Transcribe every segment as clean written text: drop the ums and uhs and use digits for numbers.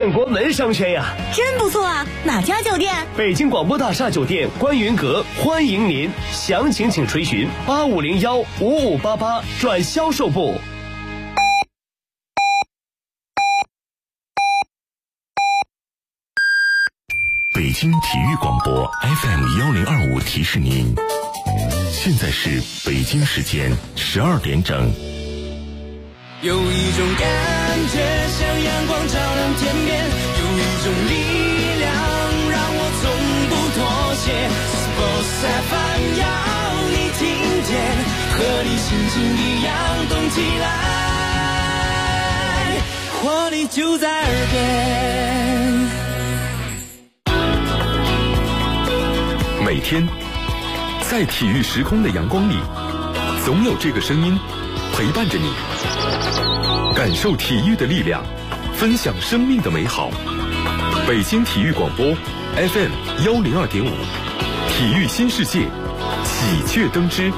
建国门商圈呀， 真不错啊！哪家酒店？ 北京广播大厦酒店观云阁，欢迎您，详情请垂询85015588转销售部。 北京体育广播 FM1025提示您，现在是北京时间12点整。 有一种感觉像阳光照亮天边，有一种力量让我从不妥协。Sports FM 要你听见，和你心情一样动起来，活力就在耳边。 每天在体育时空的阳光里，总有这个声音陪伴着你，感受体育的力量，分享生命的美好。北京体育广播 FM102.5，体育新世界，喜鹊登枝。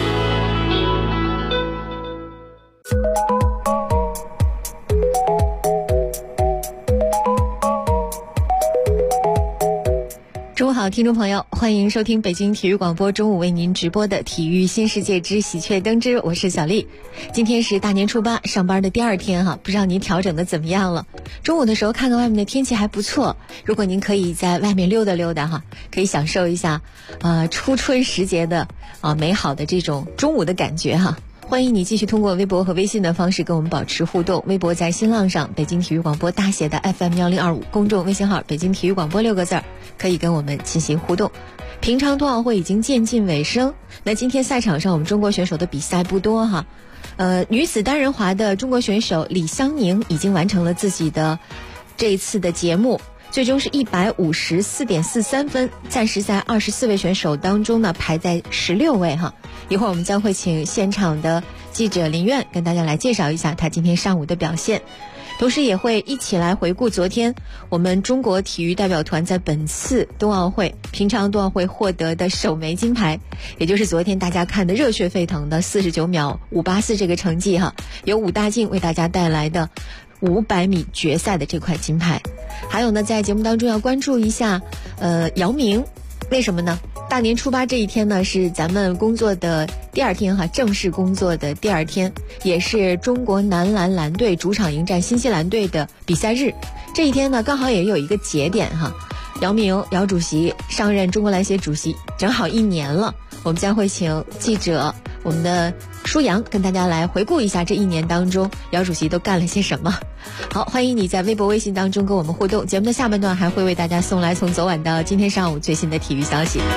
中午好，听众朋友，欢迎收听北京体育广播中午为您直播的体育新世界之喜鹊登枝，我是小丽。今天是大年初八，上班的第2天哈，不知道您调整的怎么样了？中午的时候看看外面的天气还不错，如果您可以在外面溜达溜达哈，可以享受一下初春时节的美好的这种中午的感觉哈。欢迎你继续通过微博和微信的方式跟我们保持互动。微博在新浪上北京体育广播大写的 FM1025， 公众微信号北京体育广播6个字，可以跟我们进行互动。平昌冬奥会已经渐近尾声，那今天赛场上我们中国选手的比赛不多哈。女子单人滑的中国选手李湘宁已经完成了自己的这一次的节目，最终是154.43分，暂时在24位选手当中呢排在16位哈。一会儿我们将会请现场的记者林苑跟大家来介绍一下他今天上午的表现，同时也会一起来回顾昨天我们中国体育代表团在本次冬奥会平昌冬奥会获得的首枚金牌，也就是昨天大家看的热血沸腾的49秒584这个成绩哈，由武大靖为大家带来的500米决赛的这块金牌。还有呢，在节目当中要关注一下姚明，为什么呢？大年初八这一天呢是咱们工作的第2天哈，正式工作的第2天，也是中国男篮篮队主场迎战新西兰队的比赛日。这一天呢刚好也有一个节点哈，姚明姚主席上任中国篮协主席正好1年了，我们将会请记者我们的舒阳跟大家来回顾一下这1年当中姚主席都干了些什么。好，欢迎你在微博微信当中跟我们互动，节目的下半段还会为大家送来从昨晚到今天上午最新的体育消息。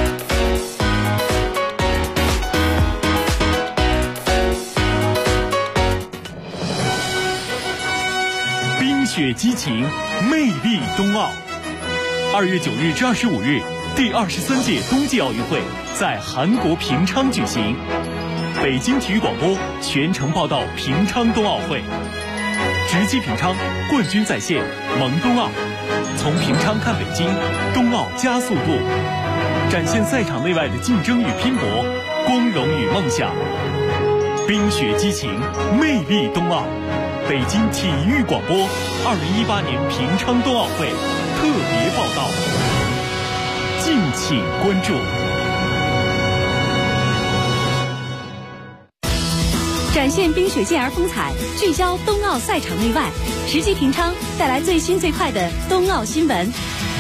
冰雪激情，魅力冬奥。2月9日至25日，第23届冬季奥运会在韩国平昌举行。北京体育广播全程报道平昌冬奥会，直击平昌，冠军在线，萌冬奥。从平昌看北京，冬奥加速度，展现赛场内外的竞争与拼搏，光荣与梦想。冰雪激情，魅力冬奥。北京体育广播2018年平昌冬奥会特别报道，敬请关注。 展现冰雪健儿风采，聚焦冬奥赛场内外，直击平昌，带来最新最快的冬奥新闻。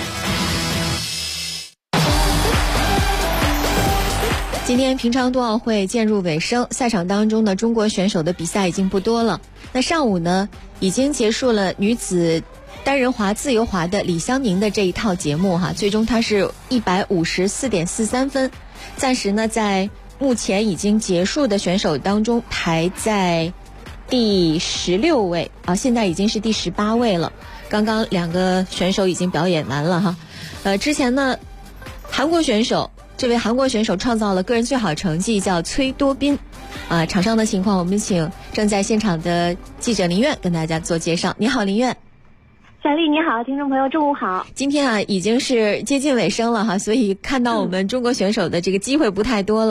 今天平昌冬奥会渐入尾声，赛场当中呢，中国选手的比赛已经不多了。那上午呢，已经结束了女子单人滑自由滑的李湘宁的这一套节目哈，最终她是154.43分，暂时呢在目前已经结束的选手当中排在第16位啊，现在已经是第18位了。刚刚2个选手已经表演完了哈。之前呢，这位韩国选手创造了个人最好成绩，叫崔多彬。场上的情况我们请正在现场的记者林苑跟大家做介绍。你好，林苑。 小丽你好，听众朋友中午好。 今天已经是接近尾声了哈，所以看到我们中国选手的这个机会不太多了。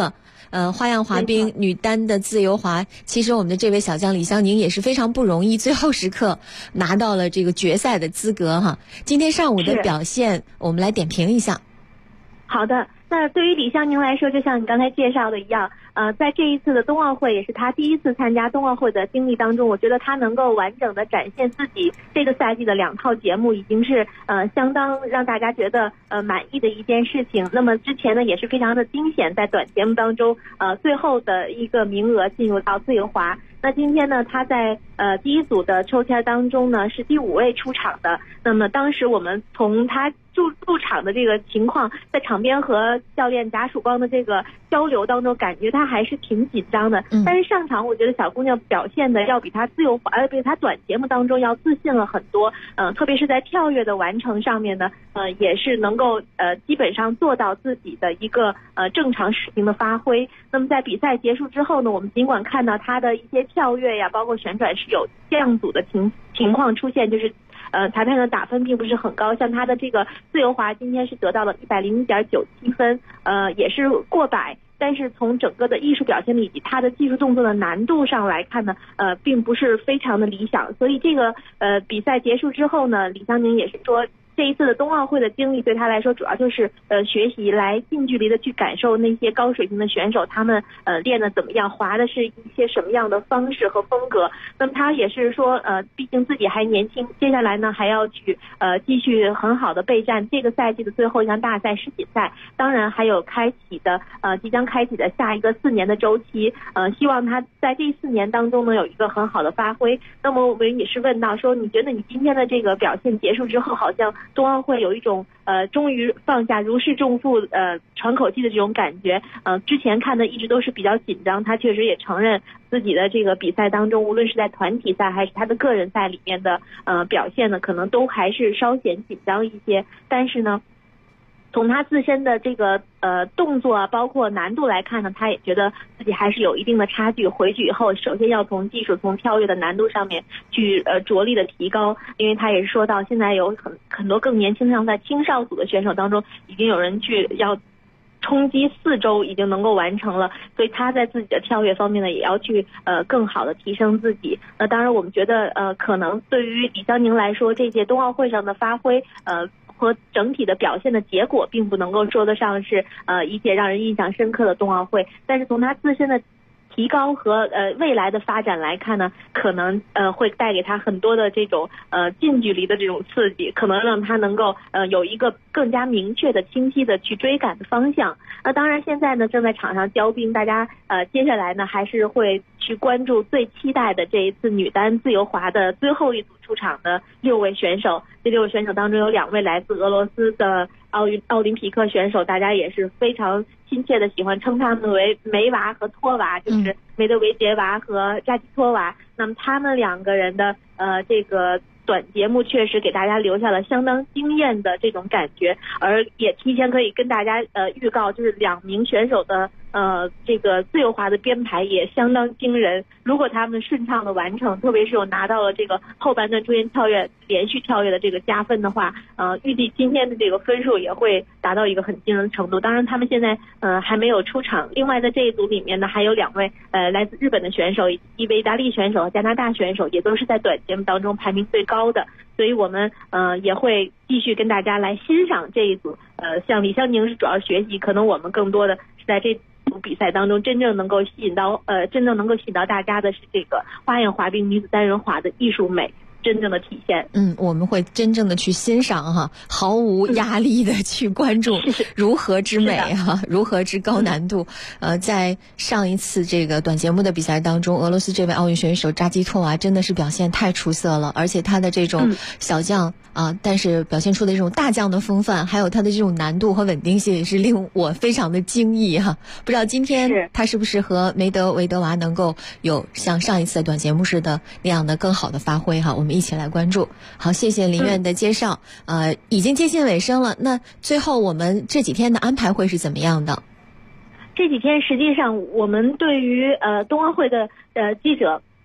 花样滑冰女单的自由滑，其实我们的这位小将李湘宁也是非常不容易，最后时刻拿到了这个决赛的资格哈。今天上午的表现，我们来点评一下。 好的，那对于李湘宁来说，就像你刚才介绍的一样，在这一次的冬奥会，也是他第一次参加冬奥会的经历当中，我觉得他能够完整的展现自己这个赛季的2套节目，已经是相当让大家觉得满意的一件事情。那么之前呢也是非常的惊险，在短节目当中最后的一个名额进入到自由滑。那今天呢，他在第一组的抽签当中呢是第5位出场的。那么当时我们从他入场的这个情况，在场边和教练贾曙光的这个交流当中，感觉他还是挺紧张的。但是上场，我觉得小姑娘表现的要比他自由滑，比他短节目当中要自信了很多。特别是在跳跃的完成上面呢，也是能够基本上做到自己的一个正常水平的发挥。那么在比赛结束之后呢，我们尽管看到他的一些跳跃呀，包括旋转是有降组的情况出现，就是裁判的打分并不是很高，像他的这个自由滑今天是得到了101.97分，也是过百。但是从整个的艺术表现以及他的技术动作的难度上来看呢，并不是非常的理想。所以这个比赛结束之后呢，李湘宁也是说，这一次的冬奥会的经历对他来说，主要就是学习来近距离的去感受那些高水平的选手他们练的怎么样，滑的是一些什么样的方式和风格。那么他也是说毕竟自己还年轻，接下来呢还要去继续很好的备战这个赛季的最后一项大赛世锦赛，当然还有即将开启的下一个4年的周期。希望他在这4年当中呢有一个很好的发挥。那么我们也是问到说，你觉得你今天的这个表现结束之后，好像冬奥会有一种终于放下如释重负喘口气的这种感觉。之前看的一直都是比较紧张，他确实也承认自己的这个比赛当中，无论是在团体赛还是他的个人赛里面的表现呢，可能都还是稍显紧张一些。但是呢，从他自身的这个动作啊，包括难度来看呢，他也觉得自己还是有一定的差距。回去以后，首先要从技术、从跳跃的难度上面去着力的提高，因为他也是说到，现在有很多更年轻，像在青少组的选手当中，已经有人去要冲击4周已经能够完成了，所以他在自己的跳跃方面呢，也要去更好的提升自己。当然我们觉得可能对于李湘宁来说，这届冬奥会上的发挥和整体的表现的结果并不能够说得上是一届让人印象深刻的冬奥会，但是从他自身的提高和未来的发展来看呢，可能会带给他很多的这种近距离的这种刺激，可能让他能够有一个更加明确的清晰的去追赶的方向。那当然现在呢正在场上交兵，大家接下来呢还是会去关注最期待的这一次女单自由滑的最后一组出场的6位选手。这6位选手当中有2位来自俄罗斯的奥林匹克选手，大家也是非常亲切的喜欢称他们为梅娃和托娃，就是梅德韦杰娃和扎基托娃。那么他们2个人的这个短节目确实给大家留下了相当惊艳的这种感觉，而也提前可以跟大家预告，就是2名选手的这个自由滑的编排也相当惊人。如果他们顺畅的完成，特别是有拿到了这个后半段中间跳跃连续跳跃的这个加分的话，预计今天的这个分数也会达到一个很惊人的程度。当然他们现在还没有出场。另外在这一组里面呢，还有2位来自日本的选手，以及一位意大利选手和加拿大选手，也都是在短节目当中排名最高的。所以我们也会继续跟大家来欣赏这一组。像李湘宁是主要学习，可能我们更多的是在这组比赛当中真正能够吸引到大家的是这个花样滑冰女子单人滑的艺术美真正的体现。 我们会真正的去欣赏哈，毫无压力的去关注如何之美哈，如何之高难度。在上一次这个短节目的比赛当中，俄罗斯这位奥运选手扎基托娃真的是表现太出色了，而且他的这种小将但是表现出的这种大将的风范，还有他的这种难度和稳定性，也是令我非常的惊异哈。不知道今天他是不是和梅德韦德娃能够有像上一次的短节目似的那样的更好的发挥哈，我们一起来关注。好，谢谢林院的介绍。已经接近尾声了，那最后我们这几天的安排会是怎么样的？ 这几天实际上我们对于冬奥会的记者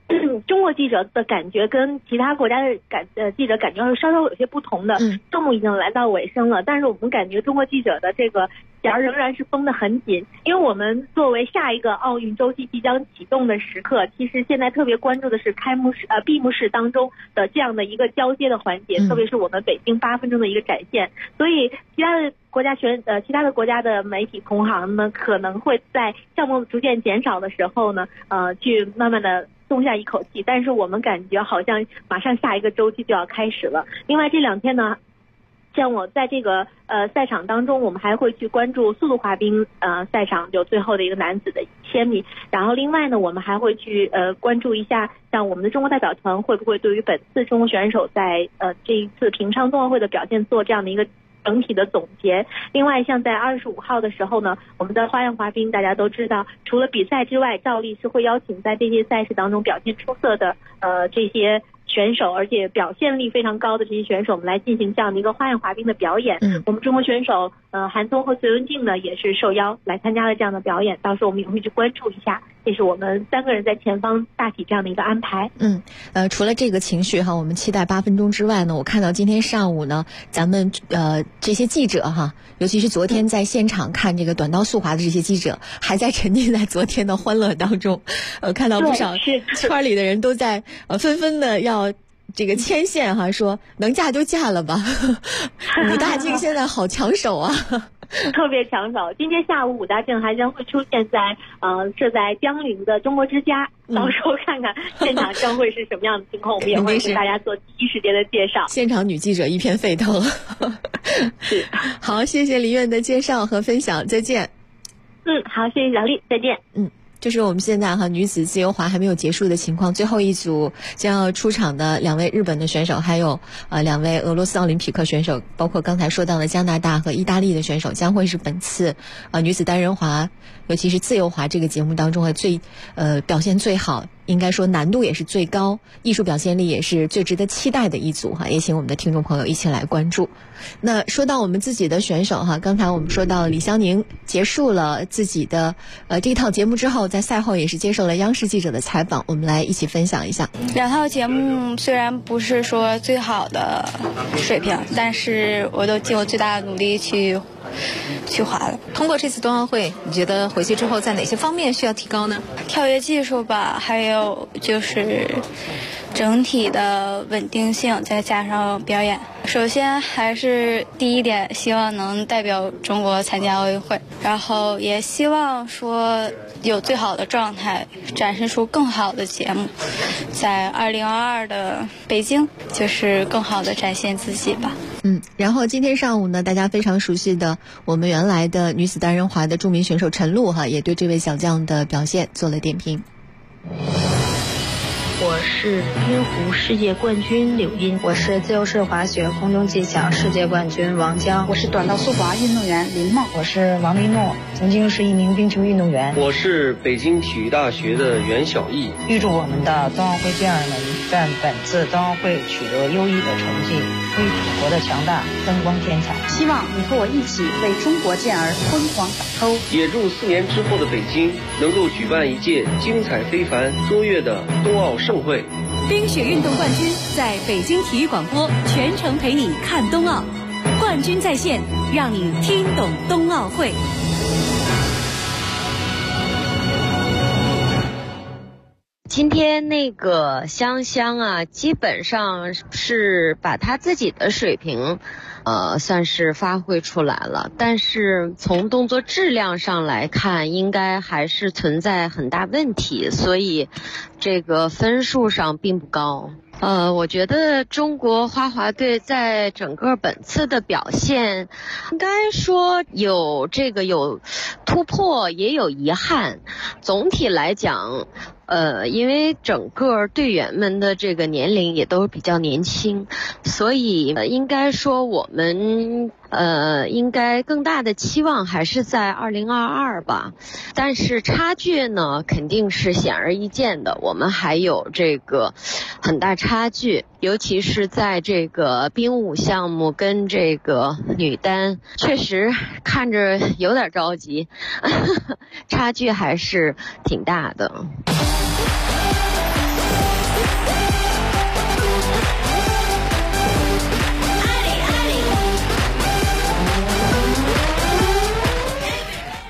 中国记者的感觉跟其他国家的记者感觉稍稍有些不同的。项目已经来到尾声了，但是我们感觉中国记者的这个弦仍然是绷得很紧，因为我们作为下一个奥运周期即将启动的时刻，其实现在特别关注的是闭幕式当中的这样的一个交接的环节，特别是我们北京8分钟的一个展现。所以其他的国家的媒体同行呢，可能会在项目逐渐减少的时候呢，去慢慢的松下一口气，但是我们感觉好像马上下一个周期就要开始了。另外这2天呢，像我在这个赛场当中，我们还会去关注速度滑冰赛场有最后的一个男子的1000米，然后另外呢，我们还会去关注一下像我们的中国代表团会不会对于本次中国选手在这一次平昌冬奥会的表现做这样的一个整体的总结。另外像在25号的时候呢，我们的花样滑冰大家都知道，除了比赛之外，赵丽是会邀请在这些赛事当中表现出色的这些选手，而且表现力非常高的这些选手，我们来进行这样的一个花样滑冰的表演。我们中国选手韩松和隋文静呢也是受邀来参加了这样的表演，到时候我们也会去关注一下，这是我们3个人在前方大体这样的一个安排。 除了这个情绪哈，我们期待8分钟之外呢，我看到今天上午呢，咱们这些记者哈，尤其是昨天在现场看这个短道速滑的这些记者，还在沉浸在昨天的欢乐当中。看到不少圈里的人都在纷纷的要这个牵线哈，说能嫁就嫁了吧。武大靖现在好抢手啊。 特别抢手，今天下午武大靖还将会出现在设在江陵的中国之家，到时候看看现场将会是什么样的情况，我们也会给大家做第一时间的介绍。 现场女记者一片沸腾。 是， 好，谢谢林苑的介绍和分享，再见。 好，谢谢小丽，再见。 就是我们现在女子自由滑还没有结束的情况，最后一组将要出场的2位日本的选手，还有2位俄罗斯奥林匹克选手，包括刚才说到的加拿大和意大利的选手，将会是本次女子单人滑，尤其是自由滑这个节目当中的表现最好，应该说难度也是最高，艺术表现力也是最值得期待的一组哈，也请我们的听众朋友一起来关注。那说到我们自己的选手哈，刚才我们说到李湘宁结束了自己的这套节目之后，在赛后也是接受了央视记者的采访，我们来一起分享一下。 2套节目虽然不是说最好的水平，但是我都尽我最大的努力去滑了。 通过这次冬奥会，你觉得回去之后在哪些方面需要提高呢？ 跳跃技术吧，还有就是整体的稳定性，再加上表演。首先还是第一点，希望能代表中国参加奥运会，然后也希望说有最好的状态，展示出更好的节目，在2022的北京就是更好的展现自己吧。 然后今天上午呢，大家非常熟悉的我们原来的女子单人滑的著名选手陈露哈，也对这位小将的表现做了点评。 我是晕湖世界冠军柳茵，我是自由式滑雪空中技巧世界冠军王江， 我是短道速滑运动员林梦， 我是王丽诺，曾经是一名冰球运动员， 我是北京体育大学的袁小艺。 预祝我们的冬奥会健儿们在本次冬奥会取得优异的成绩，为祖国的强大增光添彩。 希望你和我一起为中国健儿疯狂打 call， 也祝4年之后的北京能够举办一届精彩非凡卓越的冬奥盛会。 冰雪运动冠军在北京体育广播全程陪你看冬奥，冠军在线，让你听懂冬奥会。 今天那个香香啊，基本上是把他自己的水平算是发挥出来了，但是从动作质量上来看，应该还是存在很大问题，所以这个分数上并不高。我觉得中国花滑队在整个本次的表现，应该说有突破，也有遗憾。总体来讲，因为整个队员们的这个年龄也都比较年轻，所以应该说我们应该更大的期望还是在2022吧。但是差距呢，肯定是显而易见的，我们还有这个很大差距，尤其是在这个冰舞项目跟这个女单，确实看着有点着急，差距还是挺大的。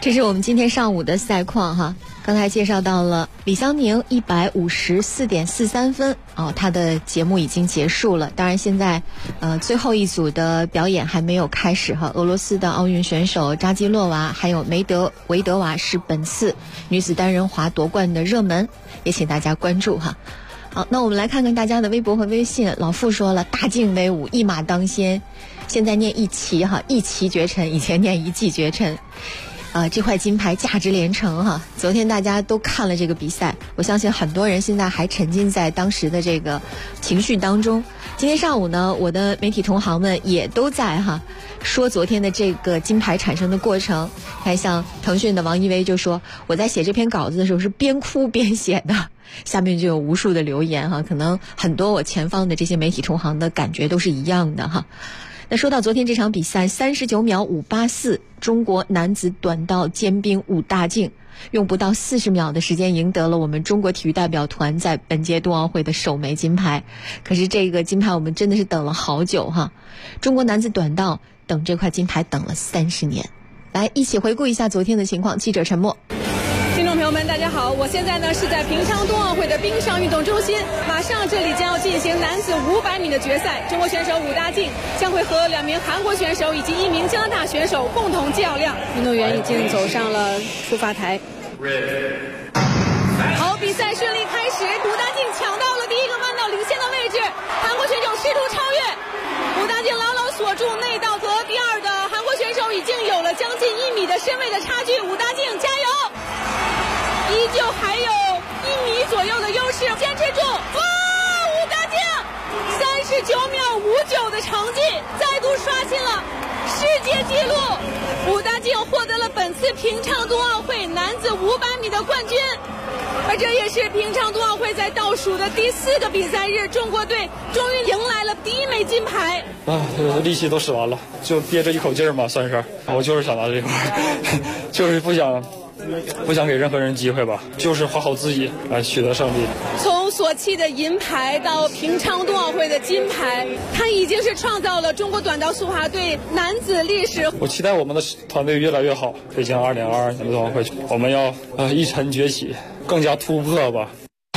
这是我们今天上午的赛况哈。刚才介绍到了李湘宁154.43分他的节目已经结束了。当然现在最后一组的表演还没有开始哈。俄罗斯的奥运选手扎基洛娃还有维德娃是本次女子单人滑夺冠的热门，也请大家关注哈。好，那我们来看看大家的微博和微信。老傅说了，大境威武，一马当先，现在念一骑哈，一骑绝尘，以前念一骑绝尘。这块金牌价值连城哈！昨天大家都看了这个比赛，我相信很多人现在还沉浸在当时的这个情绪当中。今天上午呢，我的媒体同行们也都在说昨天的这个金牌产生的过程。看像腾讯的王一威就说，我在写这篇稿子的时候是边哭边写的。下面就有无数的留言可能很多我前方的这些媒体同行的感觉都是一样的哈。那说到昨天这场比赛，39秒584，中国男子短道尖兵武大靖用不到40秒的时间赢得了我们中国体育代表团在本届冬奥会的首枚金牌。可是这个金牌我们真的是等了好久哈，中国男子短道等这块金牌等了30年。来一起回顾一下昨天的情况，记者陈默。 听众朋友们大家好，我现在呢是在平昌冬奥会的冰上运动中心，马上这里将要进行男子500米的决赛，中国选手武大靖将会和2名韩国选手以及1名加拿大选手共同较量。运动员已经走上了出发台。好，比赛顺利开始，武大靖抢到了第一个弯道领先的位置，韩国选手试图超越，武大靖牢牢锁住内道和第二的韩国选手已经有了将近1米的身位的差距，武大靖加油！依旧还有1米左右的优势，坚持住！哇，武大靖39秒59的成绩再度刷新了世界纪录，武大靖获得了本次平昌冬奥会男子500米的冠军，而这也是平昌冬奥会在倒数的第4个比赛日，中国队终于迎来了第1枚金牌。 力气都使完了，就憋着一口劲儿嘛，算是。我就是想拿这块，就是不想给任何人机会吧，就是花好自己来取得胜利。 从索契的银牌到平昌冬奥会的金牌，他已经是创造了中国短道速滑队男子历史。 我期待我们的团队越来越好，北京2022年的冬奥会，我们要一沉崛起，更加突破吧。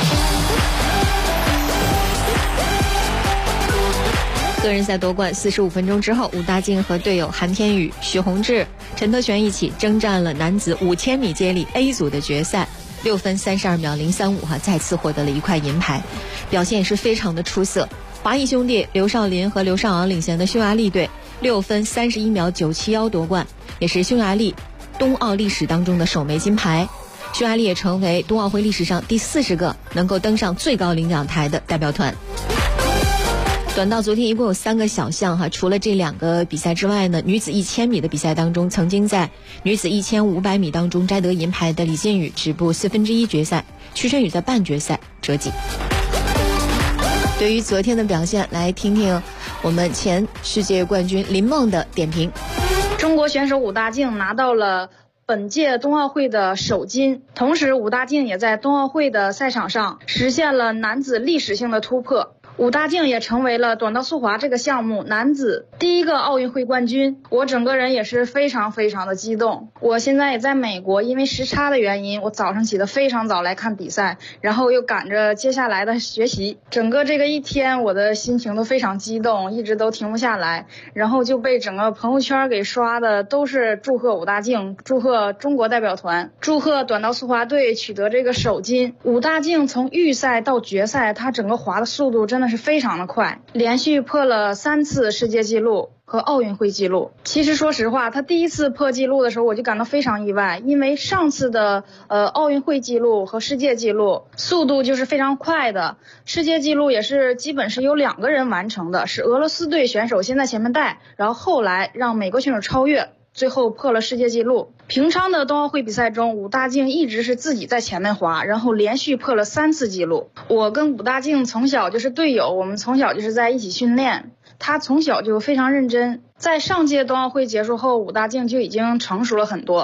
个人赛夺冠45分钟之后，武大靖和队友韩天宇、许宏志、陈德全一起征战了男子5000米接力 A 组的决赛，6分32秒035再次获得了1块银牌，表现也是非常的出色。华裔兄弟刘少林和刘少昂领衔的匈牙利队6分31秒971夺冠，也是匈牙利冬奥历史当中的首枚金牌。匈牙利也成为冬奥会历史上第40个能够登上最高领奖台的代表团。短道昨天一共有3个小项除了这2个比赛之外呢，女子1000米的比赛当中，曾经在女子1500米当中摘得银牌的李靖宇止步1/4决赛，屈晨宇在半决赛折戟。对于昨天的表现，来听听我们前世界冠军林梦的点评。 中国选手武大靖拿到了本届冬奥会的首金，同时武大靖也在冬奥会的赛场上实现了男子历史性的突破。武大靖也成为了短道速滑这个项目男子第1个奥运会冠军，我整个人也是非常的激动。我现在也在美国，因为时差的原因，我早上起得非常早来看比赛，然后又赶着接下来的学习，整个这个一天我的心情都非常激动，一直都停不下来，然后就被整个朋友圈给刷的都是祝贺武大靖，祝贺中国代表团，祝贺短道速滑队取得这个首金。武大靖从预赛到决赛，他整个滑的速度真的是非常的快，连续破了3次世界纪录和奥运会纪录。其实说实话，他第1次破纪录的时候我就感到非常意外，因为上次的奥运会纪录和世界纪录速度就是非常快的，世界纪录也是基本是有2个人完成的，是俄罗斯队选手先在前面带，然后后来让美国选手超越，最后破了世界纪录。平昌的冬奥会比赛中，武大靖一直是自己在前面滑，然后连续破了3次纪录。我跟武大靖从小就是队友，我们从小就是在一起训练，他从小就非常认真。在上届冬奥会结束后，武大靖就已经成熟了很多。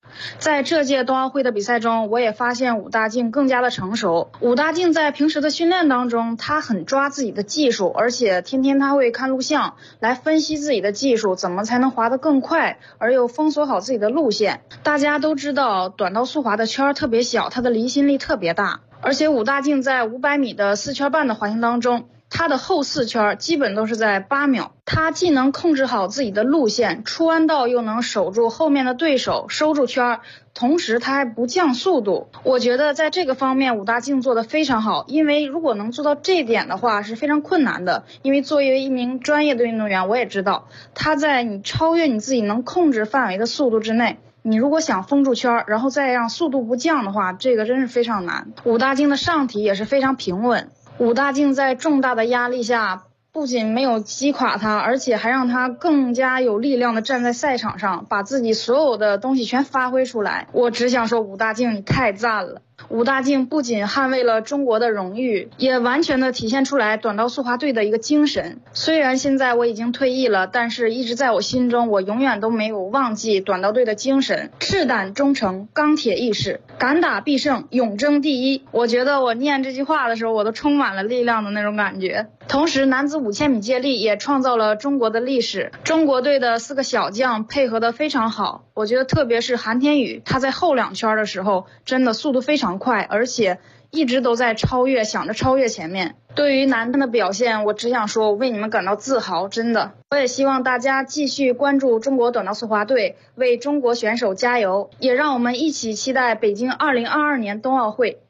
在这届冬奥会的比赛中，我也发现武大靖更加的成熟。武大靖在平时的训练当中，他很抓自己的技术，而且天天他会看录像来分析自己的技术，怎么才能滑得更快，而又封锁好自己的路线。大家都知道短道速滑的圈特别小，它的离心力特别大，而且武大靖在500米的4圈半的滑行当中，他的后4圈基本都是在8秒，他既能控制好自己的路线，出弯道又能守住后面的对手，收住圈，同时他还不降速度。我觉得在这个方面武大靖做得非常好，因为如果能做到这一点的话是非常困难的，因为作为一名专业的运动员，我也知道他在你超越你自己能控制范围的速度之内，你如果想封住圈，然后再让速度不降的话，这个真是非常难。武大靖的上体也是非常平稳，武大靖在重大的压力下不仅没有击垮他，而且还让他更加有力量的站在赛场上，把自己所有的东西全发挥出来。我只想说武大靖你太赞了。武大靖不仅捍卫了中国的荣誉，也完全的体现出来短道速滑队的一个精神。虽然现在我已经退役了，但是一直在我心中，我永远都没有忘记短道队的精神，赤胆忠诚，钢铁意识，敢打必胜，永争第一。我觉得我念这句话的时候，我都充满了力量的那种感觉。同时男子5000米接力也创造了中国的历史，中国队的4个小将配合得非常好，我觉得特别是韩天宇，他在后2圈的时候真的速度非常快，而且一直都在想着超越前面。对于男单的表现，我只想说我为你们感到自豪，真的。我也希望大家继续关注中国短道速滑队，为中国选手加油，也让我们一起期待北京2022年冬奥会。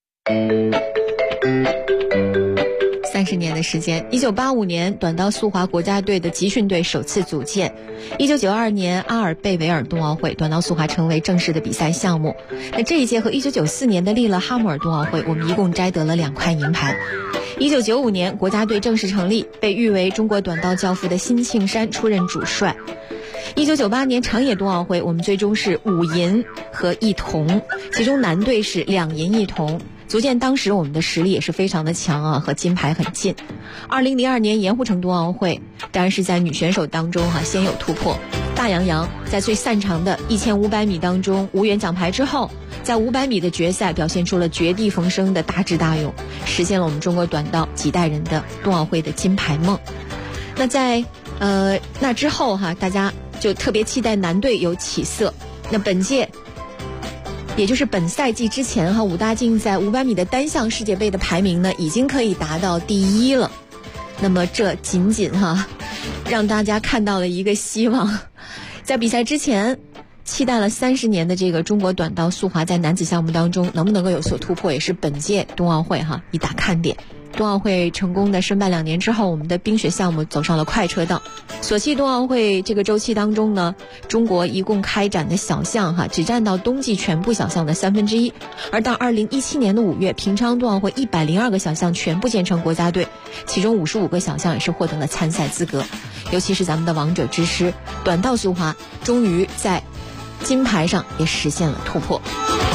30年的时间，1985年短道速滑国家队的集训队首次组建，1992年阿尔贝维尔冬奥会，短道速滑成为正式的比赛项目。那这一届和1994年的利勒哈姆尔冬奥会，我们一共摘得了2块银牌。1995年国家队正式成立，被誉为中国短道教父的辛庆山出任主帅。1998年长野冬奥会，我们最终是5银和1铜，其中男队是2银1铜，足见当时我们的实力也是非常的强啊，和金牌很近。2002年盐湖城冬奥会，当然是在女选手当中先有突破。大杨洋在最擅长的1500米当中无缘奖牌之后，在500米的决赛表现出了绝地逢生的大智大勇，实现了我们中国短道几代人的冬奥会的金牌梦。那在那之后大家就特别期待男队有起色。那本届也就是本赛季之前武大靖在500米的单项世界杯的排名呢已经可以达到第1了。那么这仅仅让大家看到了一个希望。在比赛之前期待了30年的这个中国短道速滑在男子项目当中能不能够有所突破，也是本届冬奥会一大看点。冬奥会成功的申办2年之后，我们的冰雪项目走上了快车道。索契冬奥会这个周期当中呢，中国一共开展的小项只占到冬季全部小项的1/3，而到2017年的5月，平昌冬奥会102个小项全部建成国家队，其中55个小项也是获得了参赛资格。尤其是咱们的王者之师短道速滑，终于在金牌上也实现了突破。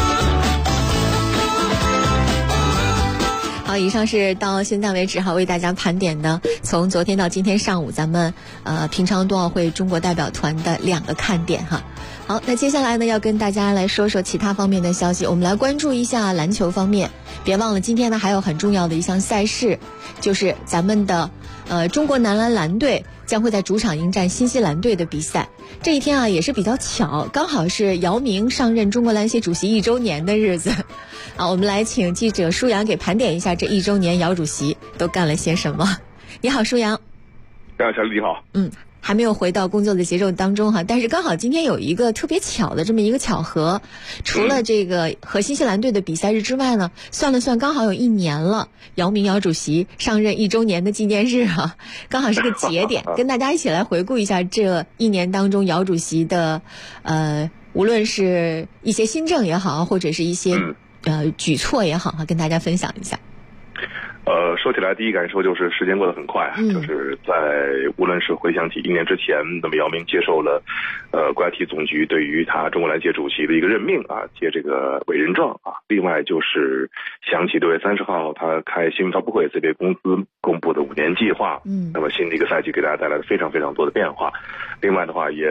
好，以上是到现在为止为大家盘点的从昨天到今天上午咱们平昌冬奥会中国代表团的2个看点好，那接下来呢要跟大家来说说其他方面的消息。我们来关注一下篮球方面，别忘了今天呢还有很重要的一项赛事，就是咱们的中国男篮篮队将会在主场迎战新西兰队的比赛。这一天也是比较巧，刚好是姚明上任中国篮协主席1周年的日子。我们来请记者舒阳给盘点一下这1周年姚主席都干了些什么。你好，舒阳。 小丽你好。 还没有回到工作的节奏当中但是刚好今天有一个特别巧的这么一个巧合，除了这个和新西兰队的比赛日之外呢，算了算刚好有1年了，姚主席上任1周年的纪念日刚好是个节点，跟大家一起来回顾一下这1年当中姚主席的无论是一些新政也好，或者是一些举措也好跟大家分享一下。 说起来第一感受就是时间过得很快，就是在无论是回想起1年之前，那么姚明接受了国家体总局对于他中国篮协主席的一个任命接这个委任状另外就是想起6月30号他开新闻发布会，CBA公司公布的5年计划，那么新的一个赛季给大家带来了非常非常多的变化。另外的话也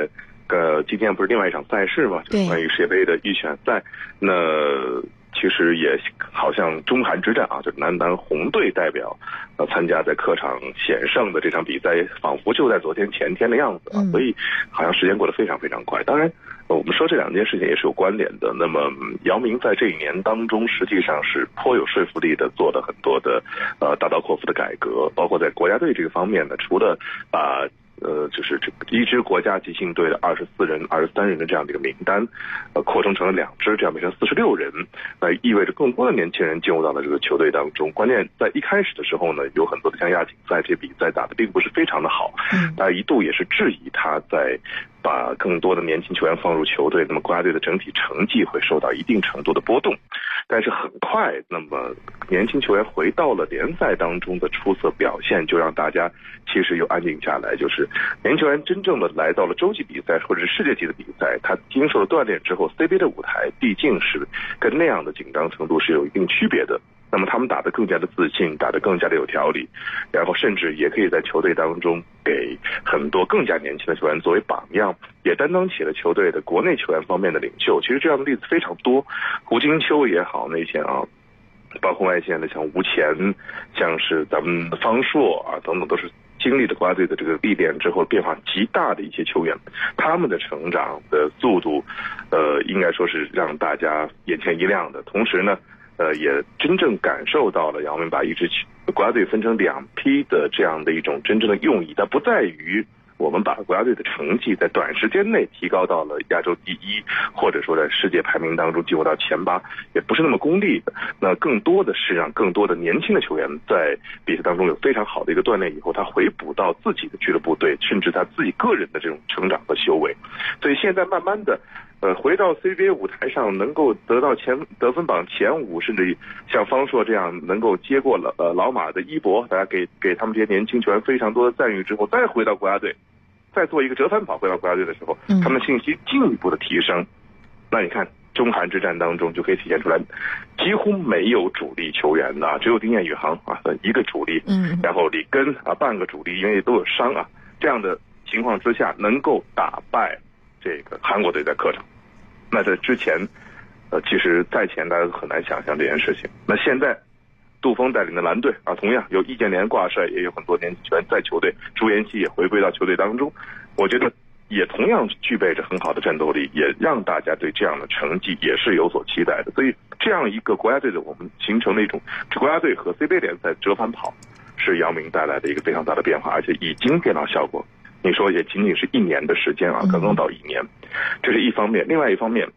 今天不是另外一场赛事嘛，就是关于世界杯的预选赛。那其实也好像中韩之战啊，就是男单红队代表参加在客场险胜的这场比赛，仿佛就在昨天前天的样子啊，所以好像时间过得非常非常快。当然我们说这两件事情也是有关联的。那么姚明在这一年当中实际上是颇有说服力的，做了很多的大刀阔斧的改革，包括在国家队这个方面呢，除了把就是这一支国家即兴队的24人、23人的这样的一个名单，扩充成了2支，这样变成46人，意味着更多的年轻人进入到了这个球队当中。关键在一开始的时候呢，有很多的像亚锦赛这些比赛打得并不是非常的好，大家一度也是质疑他在把更多的年轻球员放入球队，那么国家队的整体成绩会受到一定程度的波动。但是很快，那么年轻球员回到了联赛当中的出色表现，就让大家其实又安静下来。就是年轻球员真正的来到了洲际比赛或者是世界级的比赛，他经受了锻炼之后 ，CBA 的舞台毕竟是跟那样的紧张程度是有一定区别的。那么他们打得更加的自信，打得更加的有条理，然后甚至也可以在球队当中给很多更加年轻的球员作为榜样，也担当起了球队的国内球员方面的领袖。其实这样的例子非常多，胡金秋也好，内线啊，包括外线的像吴前，像是咱们方硕啊等等，都是经历了国家队的这个历练之后变化极大的一些球员，他们的成长的速度应该说是让大家眼前一亮的。同时呢也真正感受到了姚明把一支国家队分成2批的这样的一种真正的用意，它不在于我们把国家队的成绩在短时间内提高到了亚洲第1，或者说在世界排名当中进入到前8，也不是那么功利的。那更多的是让更多的年轻的球员在比赛当中有非常好的一个锻炼以后，他回补到自己的俱乐部队，甚至他自己个人的这种成长和修为。所以现在慢慢的回到 CBA 舞台上，能够得到得分榜前5，甚至像方硕这样能够接过了老马的衣钵，大家给他们这些年轻球员非常多的赞誉之后，再回到国家队，再做一个折返跑回到国家队的时候，他们的信息进一步的提升。那你看中韩之战当中就可以体现出来，几乎没有主力球员的，只有丁彦雨航啊一个主力，然后里根啊半个主力，因为都有伤啊，这样的情况之下能够打败这个韩国队在客场。那在之前其实在前大家很难想象这件事情。那现在杜锋带领的蓝队啊，同样有易建联挂帅，也有很多年轻球员在球队，朱彦曦也回归到球队当中，我觉得也同样具备着很好的战斗力，也让大家对这样的成绩也是有所期待的。所以这样一个国家队的我们形成了一种国家队和 CBA 联赛折返跑，是姚明带来的一个非常大的变化，而且已经见到效果。你说也仅仅是1年的时间啊，刚刚到1年，这是一方面。另外一方面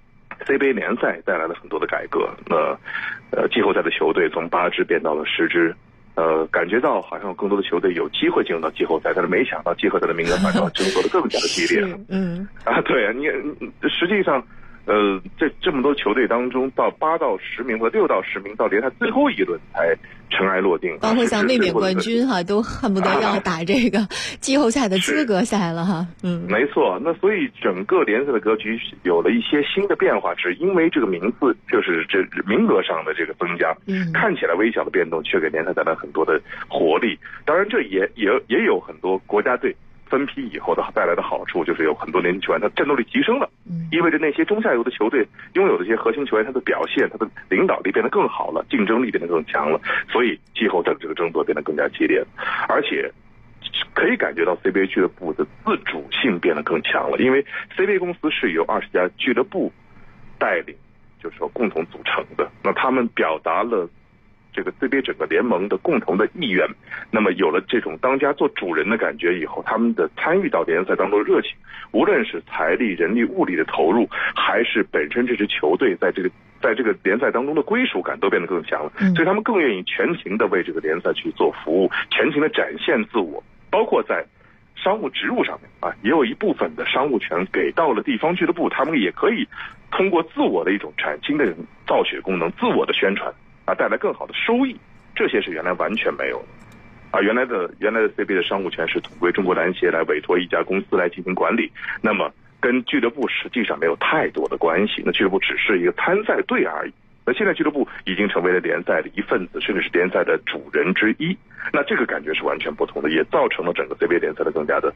，CBA 联赛带来了很多的改革。那季后赛的球队从8支变到了10支，感觉到好像更多的球队有机会进入到季后赛，但是没想到季后赛的名额反倒争夺的更加的激烈。对啊，你实际上这么多球队当中，到8到10名和6到10名到联赛最后一轮才尘埃落定， 包括像卫冕冠军哈，都恨不得要打这个季后赛的资格赛了哈。 没错。那所以整个联赛的格局有了一些新的变化，只因为这个名次就是这名额上的这个增加，看起来微小的变动，却给联赛带来很多的活力。当然，这也有很多国家队分批以后的带来的好处，就是有很多年轻球员他战斗力提升了，意味着那些中下游的球队拥有的这些核心球员，他的表现，他的领导力变得更好了，竞争力变得更强了，所以季后赛的这个争夺变得更加激烈，而且可以感觉到 CBA 俱乐部的自主性变得更强了，因为 CBA 公司是由20家俱乐部带领，就是说共同组成的，那他们表达了这个 CBA 整个联盟的共同的意愿，那么有了这种当家做主人的感觉以后，他们的参与到联赛当中的热情，无论是财力、人力、物力的投入，还是本身这支球队在这个联赛当中的归属感都变得更强了，所以他们更愿意全情的为这个联赛去做服务，全情的展现自我，包括在商务植入上面啊，也有一部分的商务权给到了地方俱乐部，他们也可以通过自我的一种崭新的造血功能、自我的宣传啊，带来更好的收益，这些是原来完全没有的啊。原来的 CBA 的商务权是统归中国篮协来委托一家公司来进行管理，那么跟俱乐部实际上没有太多的关系，那俱乐部只是一个参赛队而已。那现在俱乐部已经成为了联赛的一份子，甚至是联赛的主人之一，那这个感觉是完全不同的，也造成了整个 CBA 联赛的更加的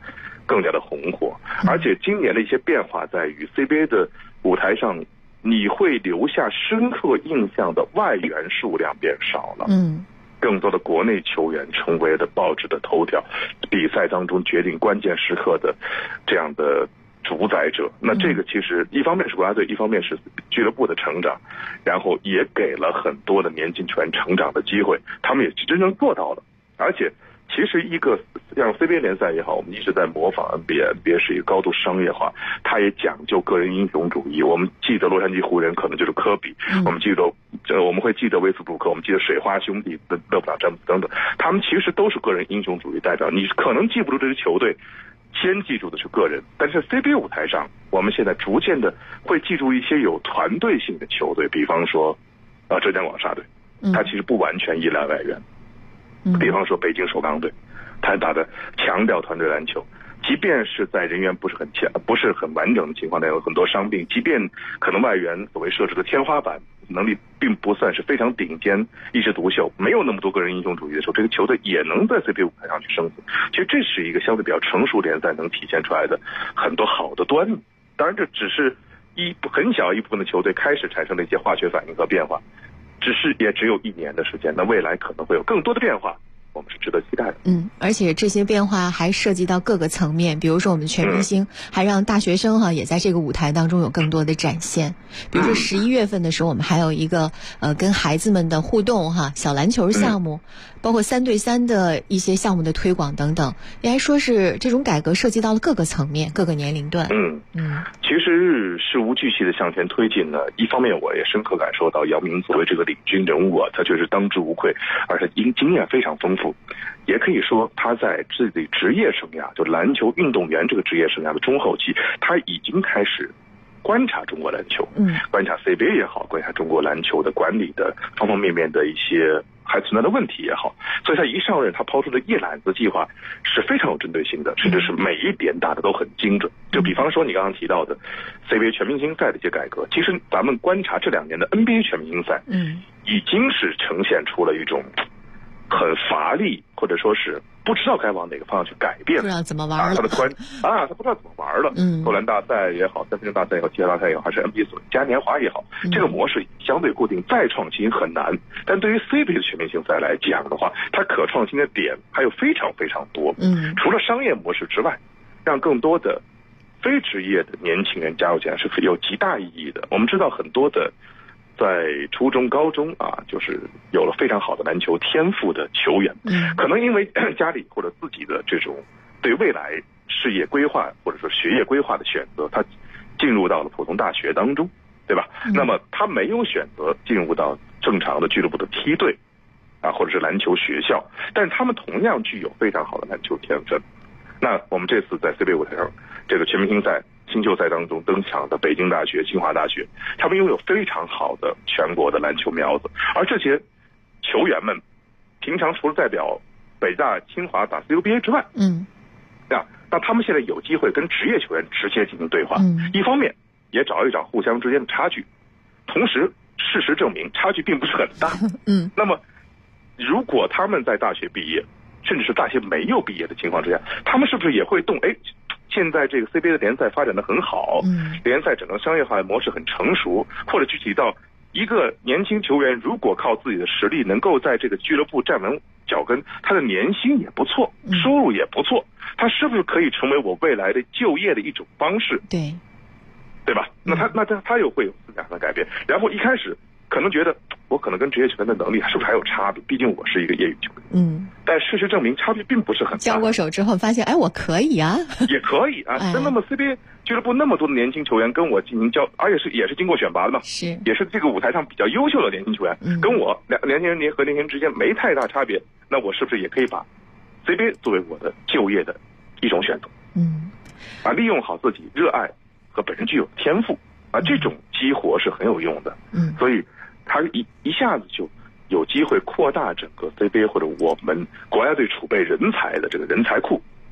更加的红火。而且今年的一些变化在于 CBA 的舞台上，你会留下深刻印象的外援数量变少了。更多的国内球员成为了报纸的头条，比赛当中决定关键时刻的这样的主宰者。那这个其实一方面是国家队，一方面是俱乐部的成长，然后也给了很多的年轻球员成长的机会，他们也真正做到了。而且其实一个像 CBA 联赛也好，我们一直在模仿 NBA 是一个高度商业化，它也讲究个人英雄主义。我们记得洛杉矶湖人可能就是科比，我们会记得威斯布鲁克，我们记得水花兄弟的勒布朗詹姆斯等等，他们其实都是个人英雄主义代表。你可能记不住这支球队，先记住的是个人，但是 CBA 舞台上，我们现在逐渐的会记住一些有团队性的球队，比方说浙江广厦队，它其实不完全依赖外援。比方说北京首钢队，他打的强调团队篮球，即便是在人员不是很完整的情况下，有很多伤病，即便可能外援所谓设置的天花板能力并不算是非常顶尖，一枝独秀，没有那么多个人英雄主义的时候，这个球队也能在 CBA 舞台上去生存。其实这是一个相对比较成熟联赛能体现出来的很多好的端倪。当然这只是很小一部分的球队开始产生了一些化学反应和变化，也只有1年的时间，那未来可能会有更多的变化，我们是值得期待的。 而且这些变化还涉及到各个层面，比如说我们全明星还让大学生也在这个舞台当中有更多的展现。比如说11月份的时候，我们还有一个跟孩子们的互动小篮球项目，包括3对3的一些项目的推广等等，应该说是这种改革涉及到了各个层面、各个年龄段。 其实事无巨细的向前推进呢，一方面我也深刻感受到姚明作为这个领军人物他确实当之无愧，而且经验非常丰富，也可以说他在自己职业生涯，就篮球运动员这个职业生涯的中后期，他已经开始观察中国篮球，观察 CBA 也好，观察中国篮球的管理的方方面面的一些还存在的问题也好，所以他一上任，他抛出的一揽子计划是非常有针对性的，甚至是每一点打的都很精准。就比方说你刚刚提到的 CBA 全明星赛的一些改革，其实咱们观察这2年的 NBA 全明星赛，已经是呈现出了一种很乏力，或者说是不知道该往哪个方向去改变， 不知道怎么玩了。 他不知道怎么玩了。投篮大赛也好，三分球大赛也好，其他大赛也好，还是 NBA 嘉年华也好，这个模式相对固定，再创新很难。但对于 CBA 的全明星赛来讲的话，它可创新的点还有非常非常多。除了商业模式之外，让更多的非职业的年轻人加入进来是有极大意义的。我们知道很多的在初中高中就是有了非常好的篮球天赋的球员，可能因为家里或者自己的这种对未来事业规划或者说学业规划的选择，他进入到了普通大学当中，对吧？那么他没有选择进入到正常的俱乐部的梯队或者是篮球学校，但是他们同样具有非常好的篮球天分。那我们这次在 CBA 舞台上这个全明星赛新秀赛当中登场的北京大学、清华大学，他们拥有非常好的全国的篮球苗子，而这些球员们平常除了代表北大、清华打 CUBA 之外，那他们现在有机会跟职业球员直接进行对话，一方面也找一找互相之间的差距，同时事实证明差距并不是很大。那么如果他们在大学毕业，甚至是大学没有毕业的情况之下，他们是不是也会动？现在这个 CBA 的联赛发展的很好，联赛整个商业化模式很成熟，或者具体到一个年轻球员如果靠自己的实力能够在这个俱乐部站稳脚跟，他的年薪也不错，收入也不错，他是不是可以成为我未来的就业的一种方式？对吧？那他又会有思想上的改变，然后一开始可能觉得我可能跟职业球员的能力是不是还有差别？毕竟我是一个业余球员。但事实证明差距并不是很大。 交过手之后发现，我可以啊， 也可以啊。那么 CBA 俱乐部那么多的年轻球员跟我进行而且也是经过选拔的嘛，也是这个舞台上比较优秀的年轻球员，跟我年轻人和年轻人之间没太大差别，那我是不是也可以把 CBA 作为我的就业的一种选择？利用好自己热爱和本身具有天赋这种激活是很有用的。所以他一下子就有机会扩大整个 CBA 或者我们国家队储备人才的这个人才库，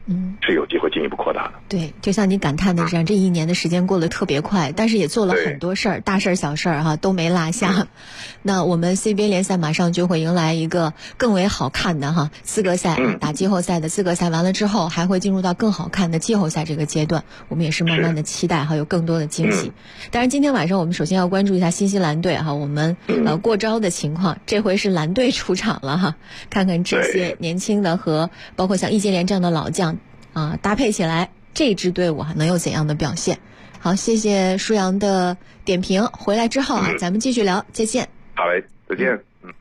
是有机会进一步扩大的。 对，就像你感叹的这样，这1年的时间过得特别快，但是也做了很多事儿，大事儿小事儿哈都没落下。那我们 CBA 联赛马上就会迎来一个更为好看的哈资格赛，打季后赛的资格赛完了之后，还会进入到更好看的季后赛这个阶段，我们也是慢慢的期待还有更多的惊喜。当然今天晚上我们首先要关注一下新西兰队哈，我们过招的情况，这回是蓝队出场了哈，看看这些年轻的和包括像易建联这样的老将搭配起来，这支队伍还能有怎样的表现？好，谢谢舒阳的点评。回来之后咱们继续聊，再见。 好嘞，再见。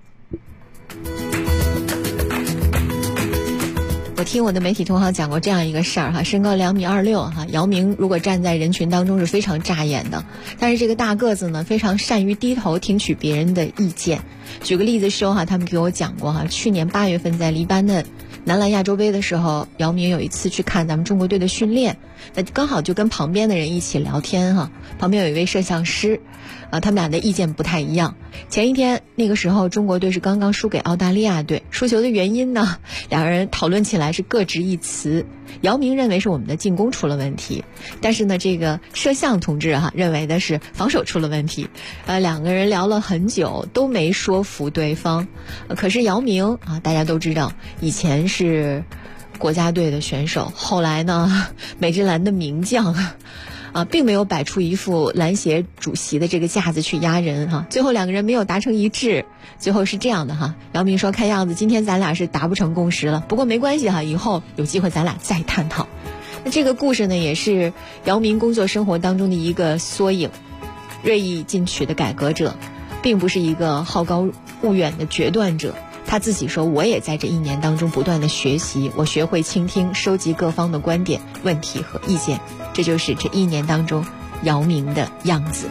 我听我的媒体同行讲过这样一个事儿哈，身高2.26米哈，姚明如果站在人群当中是非常扎眼的，但是这个大个子呢，非常善于低头听取别人的意见。举个例子说哈，他们给我讲过哈，去年8月份在黎巴嫩男篮亚洲杯的时候，姚明有一次去看咱们中国队的训练，那刚好就跟旁边的人一起聊天哈，旁边有一位摄像师，他们俩的意见不太一样。前一天那个时候中国队是刚刚输给澳大利亚队，输球的原因呢，两个人讨论起来是各执一词。姚明认为是我们的进攻出了问题，但是呢这个摄像同志认为的是防守出了问题。两个人聊了很久都没说服对方。可是姚明大家都知道以前是国家队的选手，后来呢美职篮的名将并没有摆出一副篮协主席的这个架子去压人最后两个人没有达成一致，最后是这样的姚明说看样子今天咱俩是达不成共识了，不过没关系以后有机会咱俩再探讨。那这个故事呢也是姚明工作生活当中的一个缩影，锐意进取的改革者，并不是一个好高骛远的决断者。他自己说，我也在这1年当中不断的学习，我学会倾听收集各方的观点问题和意见，这就是这1年当中姚明的样子。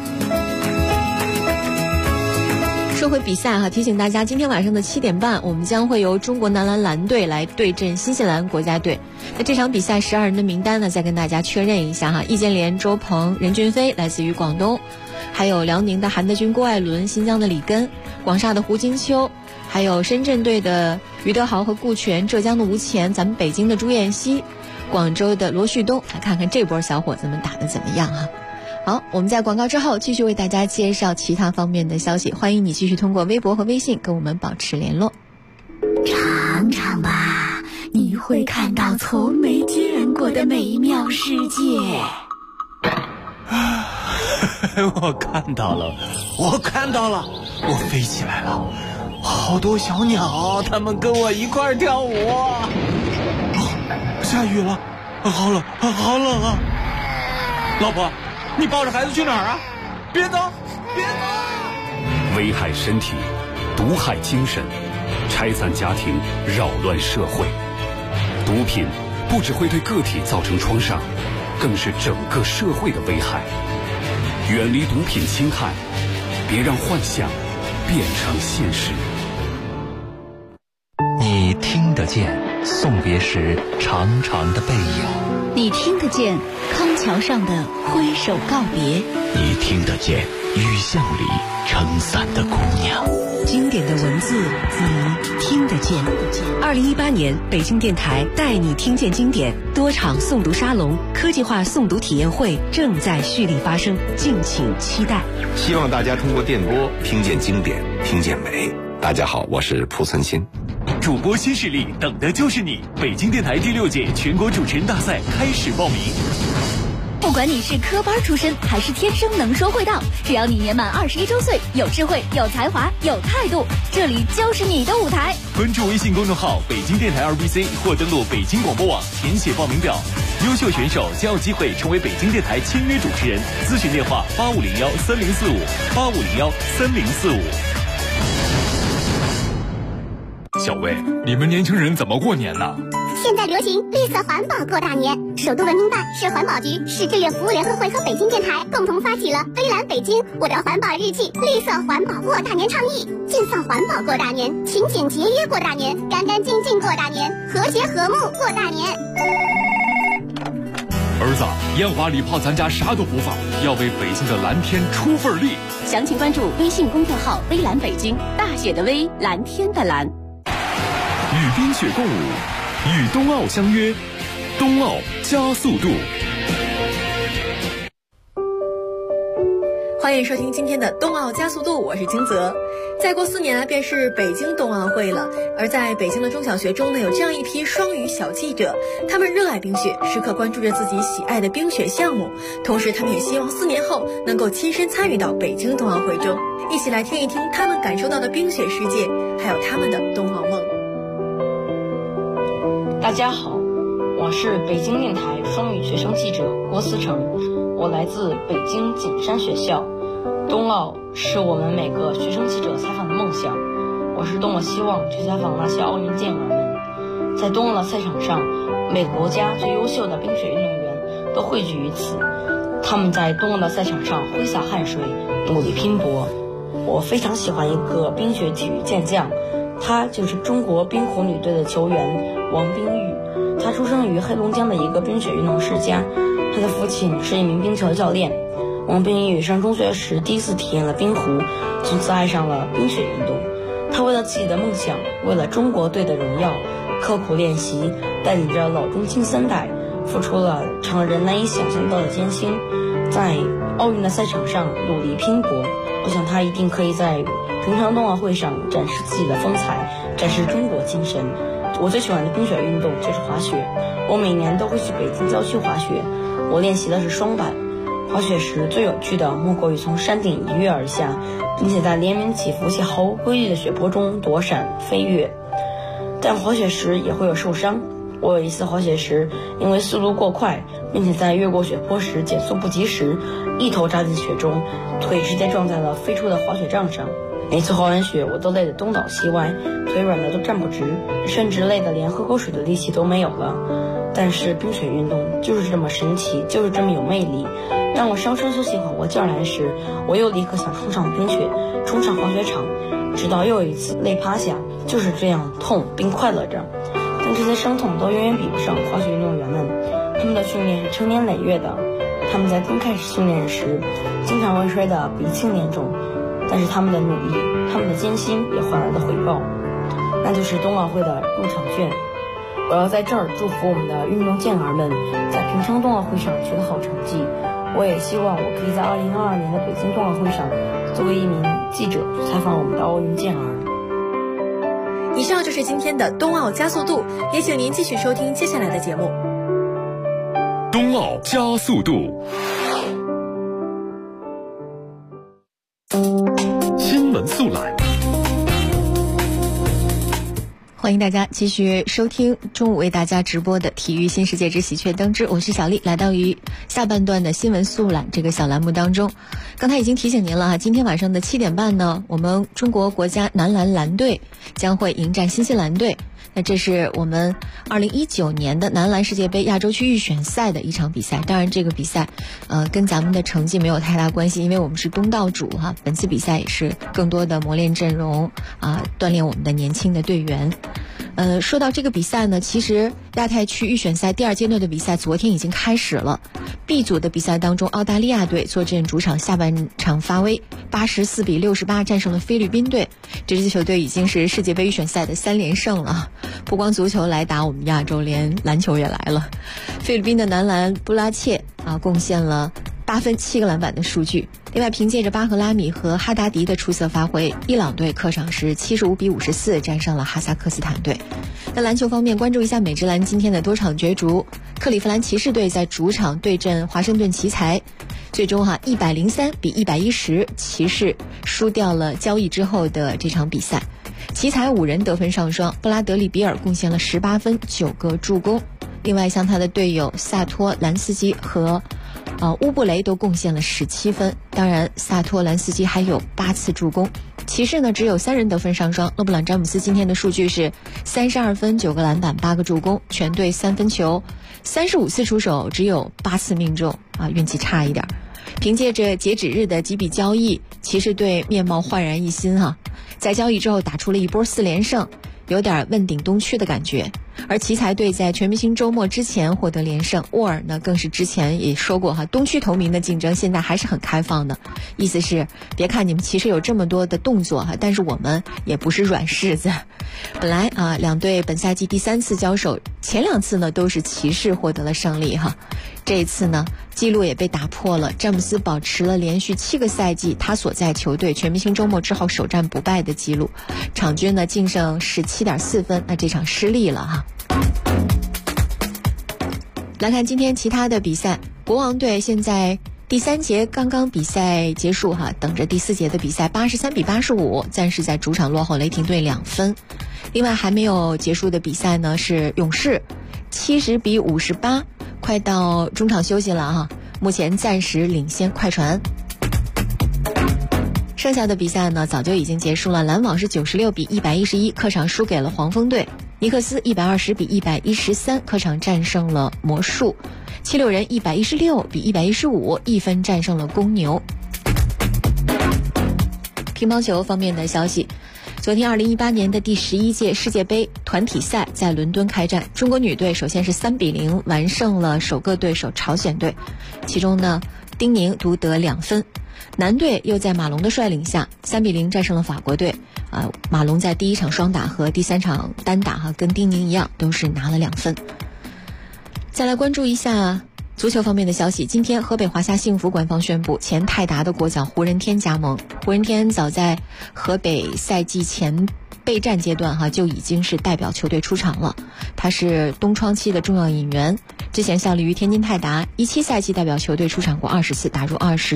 说回比赛提醒大家今天晚上的7点半我们将会由中国男篮蓝队来对阵新西兰国家队。那这场比赛12人的名单呢再跟大家确认一下易建联、周鹏、任骏飞来自于广东，还有辽宁的韩德君、郭艾伦，新疆的李根，广厦的胡金秋，还有深圳队的于德豪和顾全，浙江的吴前，咱们北京的朱彦曦，广州的罗旭东，来看看这波小伙子们打得怎么样好，我们在广告之后继续为大家介绍其他方面的消息，欢迎你继续通过微博和微信跟我们保持联络。 尝尝吧，你会看到从没见过的美妙世界。 我看到了，我飞起来了，好多小鸟，它们跟我一块儿跳舞。下雨了，好冷啊！老婆，你抱着孩子去哪儿啊？别走！ 危害身体，毒害精神，拆散家庭，扰乱社会。毒品不只会对个体造成创伤，更是整个社会的危害。远离毒品侵害，别让幻想变成现实。 你听得见送别时长长的背影， 你听得见康桥上的挥手告别， 你听得见雨巷里撑伞的姑娘。 经典的文字你听得见。2018年北京电台带你听见经典多场诵读沙龙、科技化诵读体验会正在蓄力发生，敬请期待。 希望大家通过电波听见经典，听见美。大家好，我是蒲存昕。 主播新势力，等的就是你！北京电台第6届全国主持人大赛开始报名。 不管你是科班出身还是天生能说会道，只要你年满21周岁，有智慧、有才华、有态度，这里就是你的舞台。 关注微信公众号北京电台2BC 或登录北京广播网填写报名表，优秀选手将有机会成为北京电台签约主持人。咨询电话85013045，85013045。 小魏，你们年轻人怎么过年呢？ 现在流行绿色环保过大年，首都文明办、市环保局、市志愿服务联合会和北京电台共同发起了微蓝北京我的环保日记绿色环保过大年倡议，尽放环保过大年，勤俭节约过大年，干干净净过大年，和谐和睦过大年。 儿子，烟花礼炮咱家啥都不放，要为北京的蓝天出份力。 详情关注微信公众号微蓝北京，大写的微，蓝天的蓝。 与冰雪共舞，与冬奥相约， 冬奥加速度。 欢迎收听今天的冬奥加速度，我是金泽。再过4年便是北京冬奥会了，而在北京的中小学中呢，有这样一批双语小记者，他们热爱冰雪，时刻关注着自己喜爱的冰雪项目，同时他们也希望4年后能够亲身参与到北京冬奥会中，一起来听一听他们感受到的冰雪世界，还有他们的冬奥梦。 大家好，我是北京电台双语学生记者郭思成，我来自北京景山学校。冬奥是我们每个学生记者采访的梦想，我是多么希望去采访那些奥运健儿们。在冬奥的赛场上，每个国家最优秀的冰雪运动员都汇聚于此，他们在冬奥的赛场上挥洒汗水，努力拼搏。我非常喜欢一个冰雪体育健将，他就是中国冰壶女队的球员王冰玉。他出生于黑龙江的一个冰雪运动世家，他的父亲是一名冰球教练。王冰玉上中学时第一次体验了冰壶，从此爱上了冰雪运动。他为了自己的梦想，为了中国队的荣耀，刻苦练习，带领着老中青三代，付出了常人难以想象到的艰辛，在奥运的赛场上努力拼搏。我想他一定可以在平昌冬奥会上展示自己的风采，展示中国精神。我最喜欢的冰雪运动就是滑雪，我每年都会去北京郊区滑雪，我练习的是双板。滑雪时最有趣的莫过于从山顶一跃而下，并且在连绵起伏且毫无规律的雪坡中躲闪飞跃。但滑雪时也会有受伤，我有一次滑雪时因为速度过快，并且在越过雪坡时减速不及时，一头扎进雪中，腿直接撞在了飞出的滑雪杖上。每次滑完雪我都累得东倒西歪，腿软的都站不直，甚至累得连喝口水的力气都没有了。但是冰雪运动就是这么神奇，就是这么有魅力。让我稍稍休息缓过劲儿来时，我又立刻想冲上冰雪，冲上滑雪场，直到又一次累趴下，就是这样痛并快乐着。但这些伤痛都远远比不上滑雪运动员们，他们的训练是成年累月的，他们在刚开始训练时经常会摔得鼻青脸肿，但是他们的努力，他们的艰辛也换来了回报，那就是冬奥会的入场券。我要在这儿祝福我们的运动健儿们在平昌冬奥会上取得好成绩。我也希望我可以在2022年的北京冬奥会上作为一名记者去采访我们的奥运健儿。 以上就是今天的冬奥加速度，也请您继续收听接下来的节目。 冬奥加速度，新闻速览。 欢迎大家继续收听中午为大家直播的体育新世界之喜鹊登之，我是小丽，来到于下半段的新闻速览这个小栏目当中。刚才已经提醒您了哈，今天晚上的7点半呢，我们中国国家男篮篮队将会迎战新西兰队。那这是我们2019年的男篮世界杯亚洲区预选赛的一场比赛。当然这个比赛跟咱们的成绩没有太大关系，因为我们是东道主哈。本次比赛也是更多的磨练阵容锻炼我们的年轻的队员。说到这个比赛呢，其实亚太区预选赛第2阶段的比赛昨天已经开始了。B 组的比赛当中，澳大利亚队坐镇主场下半场发威，84比68战胜了菲律宾队。这支球队已经是世界杯预选赛的3连胜了。不光足球来打我们亚洲，连篮球也来了。菲律宾的男篮布拉切贡献了8分7个篮板的数据。另外凭借着巴赫拉米和哈达迪的出色发挥，伊朗队客场是75比54战胜了哈萨克斯坦队。那篮球方面，关注一下美职篮今天的多场角逐。克利夫兰骑士队在主场对阵华盛顿奇才，最终103比110，骑士输掉了交易之后的这场比赛。奇才5人得分上双，布拉德利比尔贡献了18分9个助攻，另外像他的队友萨托兰斯基和乌布雷都贡献了17分，当然萨托兰斯基还有8次助攻。骑士呢只有3人得分上双，勒布朗詹姆斯今天的数据是32分9个篮板8个助攻，全队3分球，35次出手只有8次命中运气差一点。凭借着截止日的几笔交易，骑士队面貌焕然一新在交易之后打出了一波4连胜， 有点问鼎东区的感觉。而奇才队在全明星周末之前获得连胜，沃尔呢更是之前也说过东区头名的竞争现在还是很开放的，意思是别看你们其实有这么多的动作但是我们也不是软柿子。本来两队本赛季第3次交手，前2次呢都是骑士获得了胜利这一次呢记录也被打破了，詹姆斯保持了连续7个赛季他所在球队全明星周末之后首战不败的记录，场均呢净胜17.4分，那这场失利了来看今天其他的比赛，国王队现在第3节刚刚比赛结束等着第4节的比赛，83-85，暂时在主场落后雷霆队2分。另外还没有结束的比赛呢是勇士70-58，快到中场休息了目前暂时领先快船。剩下的比赛呢早就已经结束了，篮网是96-111客场输给了黄蜂队，尼克斯120-113客场战胜了魔术，76人116-115一分战胜了公牛。乒乓球方面的消息，昨天2018年的第11届世界杯团体赛在伦敦开战，中国女队首先是3-0完胜了首个对手朝鲜队，其中呢丁宁独得2分。男队又在马龙的率领下3-0战胜了法国队，马龙在第1场双打和第3场单打跟丁宁一样都是拿了2分。再来关注一下足球方面的消息，今天河北华夏幸福官方宣布前泰达的国脚胡仁天加盟。胡仁天早在河北赛季前备战阶段就已经是代表球队出场了，他是东窗期的重要引援，之前效力于天津泰达，17赛季代表球队出场过20次，打入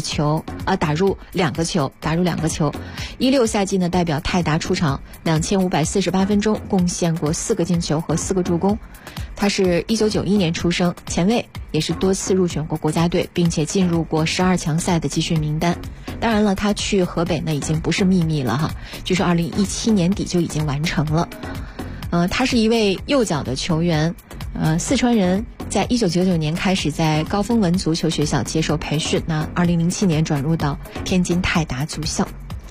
2个球。16赛季呢代表泰达出场2548分钟，贡献过4个进球和4个助攻。他是1991年出生，前卫，也是多次入选过国家队，并且进入过12强赛的集训名单。当然了，他去河北呢已经不是秘密了据说2017年底就已经完成了。他是一位右脚的球员，四川人，在1999年开始在高峰文足球学校接受培训，那2007年转入到天津泰达足校。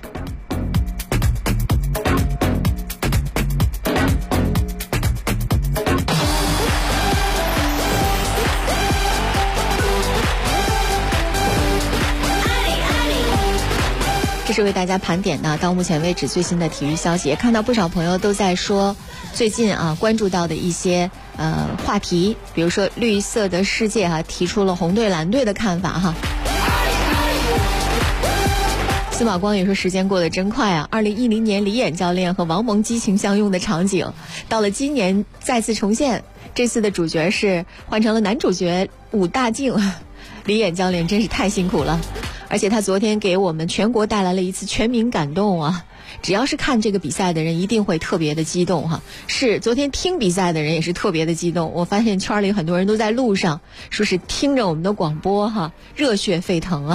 这是为大家盘点的到目前为止最新的体育消息，也看到不少朋友都在说最近关注到的一些话题，比如说绿色的世界提出了红队蓝队的看法司马光也说时间过得真快2010年李演教练和王蒙激情相拥的场景到了今年再次重现，这次的主角是换成了男主角武大靖，李演教练真是太辛苦了，而且他昨天给我们全国带来了一次全民感动只要是看这个比赛的人一定会特别的激动是昨天听比赛的人也是特别的激动，我发现圈里很多人都在路上说是听着我们的广播热血沸腾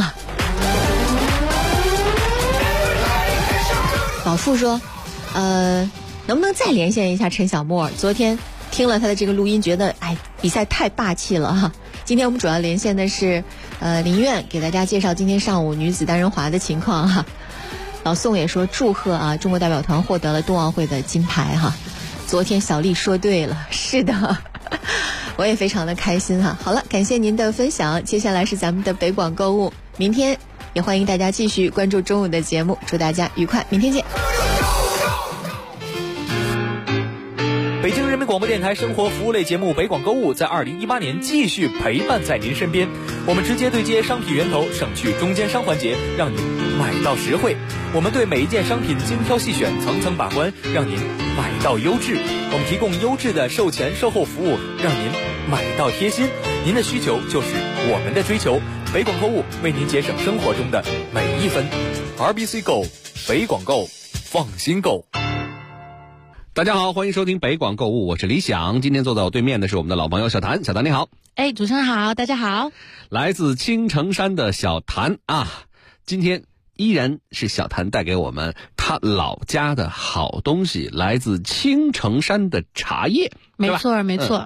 老傅说能不能再连线一下陈小沫，昨天听了他的这个录音觉得比赛太霸气了今天我们主要连线的是林苑，给大家介绍今天上午女子单人滑的情况老宋也说祝贺中国代表团获得了冬奥会的金牌昨天小丽说对了，是的我也非常的开心好了，感谢您的分享，接下来是咱们的北广购物，明天也欢迎大家继续关注中午的节目，祝大家愉快，明天见。 北京人民广播电台生活服务类节目北广购物在2018年继续陪伴在您身边，我们直接对接商品源头，省去中间商环节，让您买到实惠。我们对每一件商品精挑细选，层层把关，让您买到优质。我们提供优质的售前售后服务，让您买到贴心。您的需求就是我们的追求，北广购物为您节省生活中的每一分。RBC Go， 北广购，放心购。 大家好，欢迎收听北广购物，我是李想。今天坐在我对面的是我们的老朋友小谭，小谭你好。 主持人好，大家好。 来自青城山的小谭今天依然是小谭带给我们他老家的好东西，来自青城山的茶叶。 没错没错。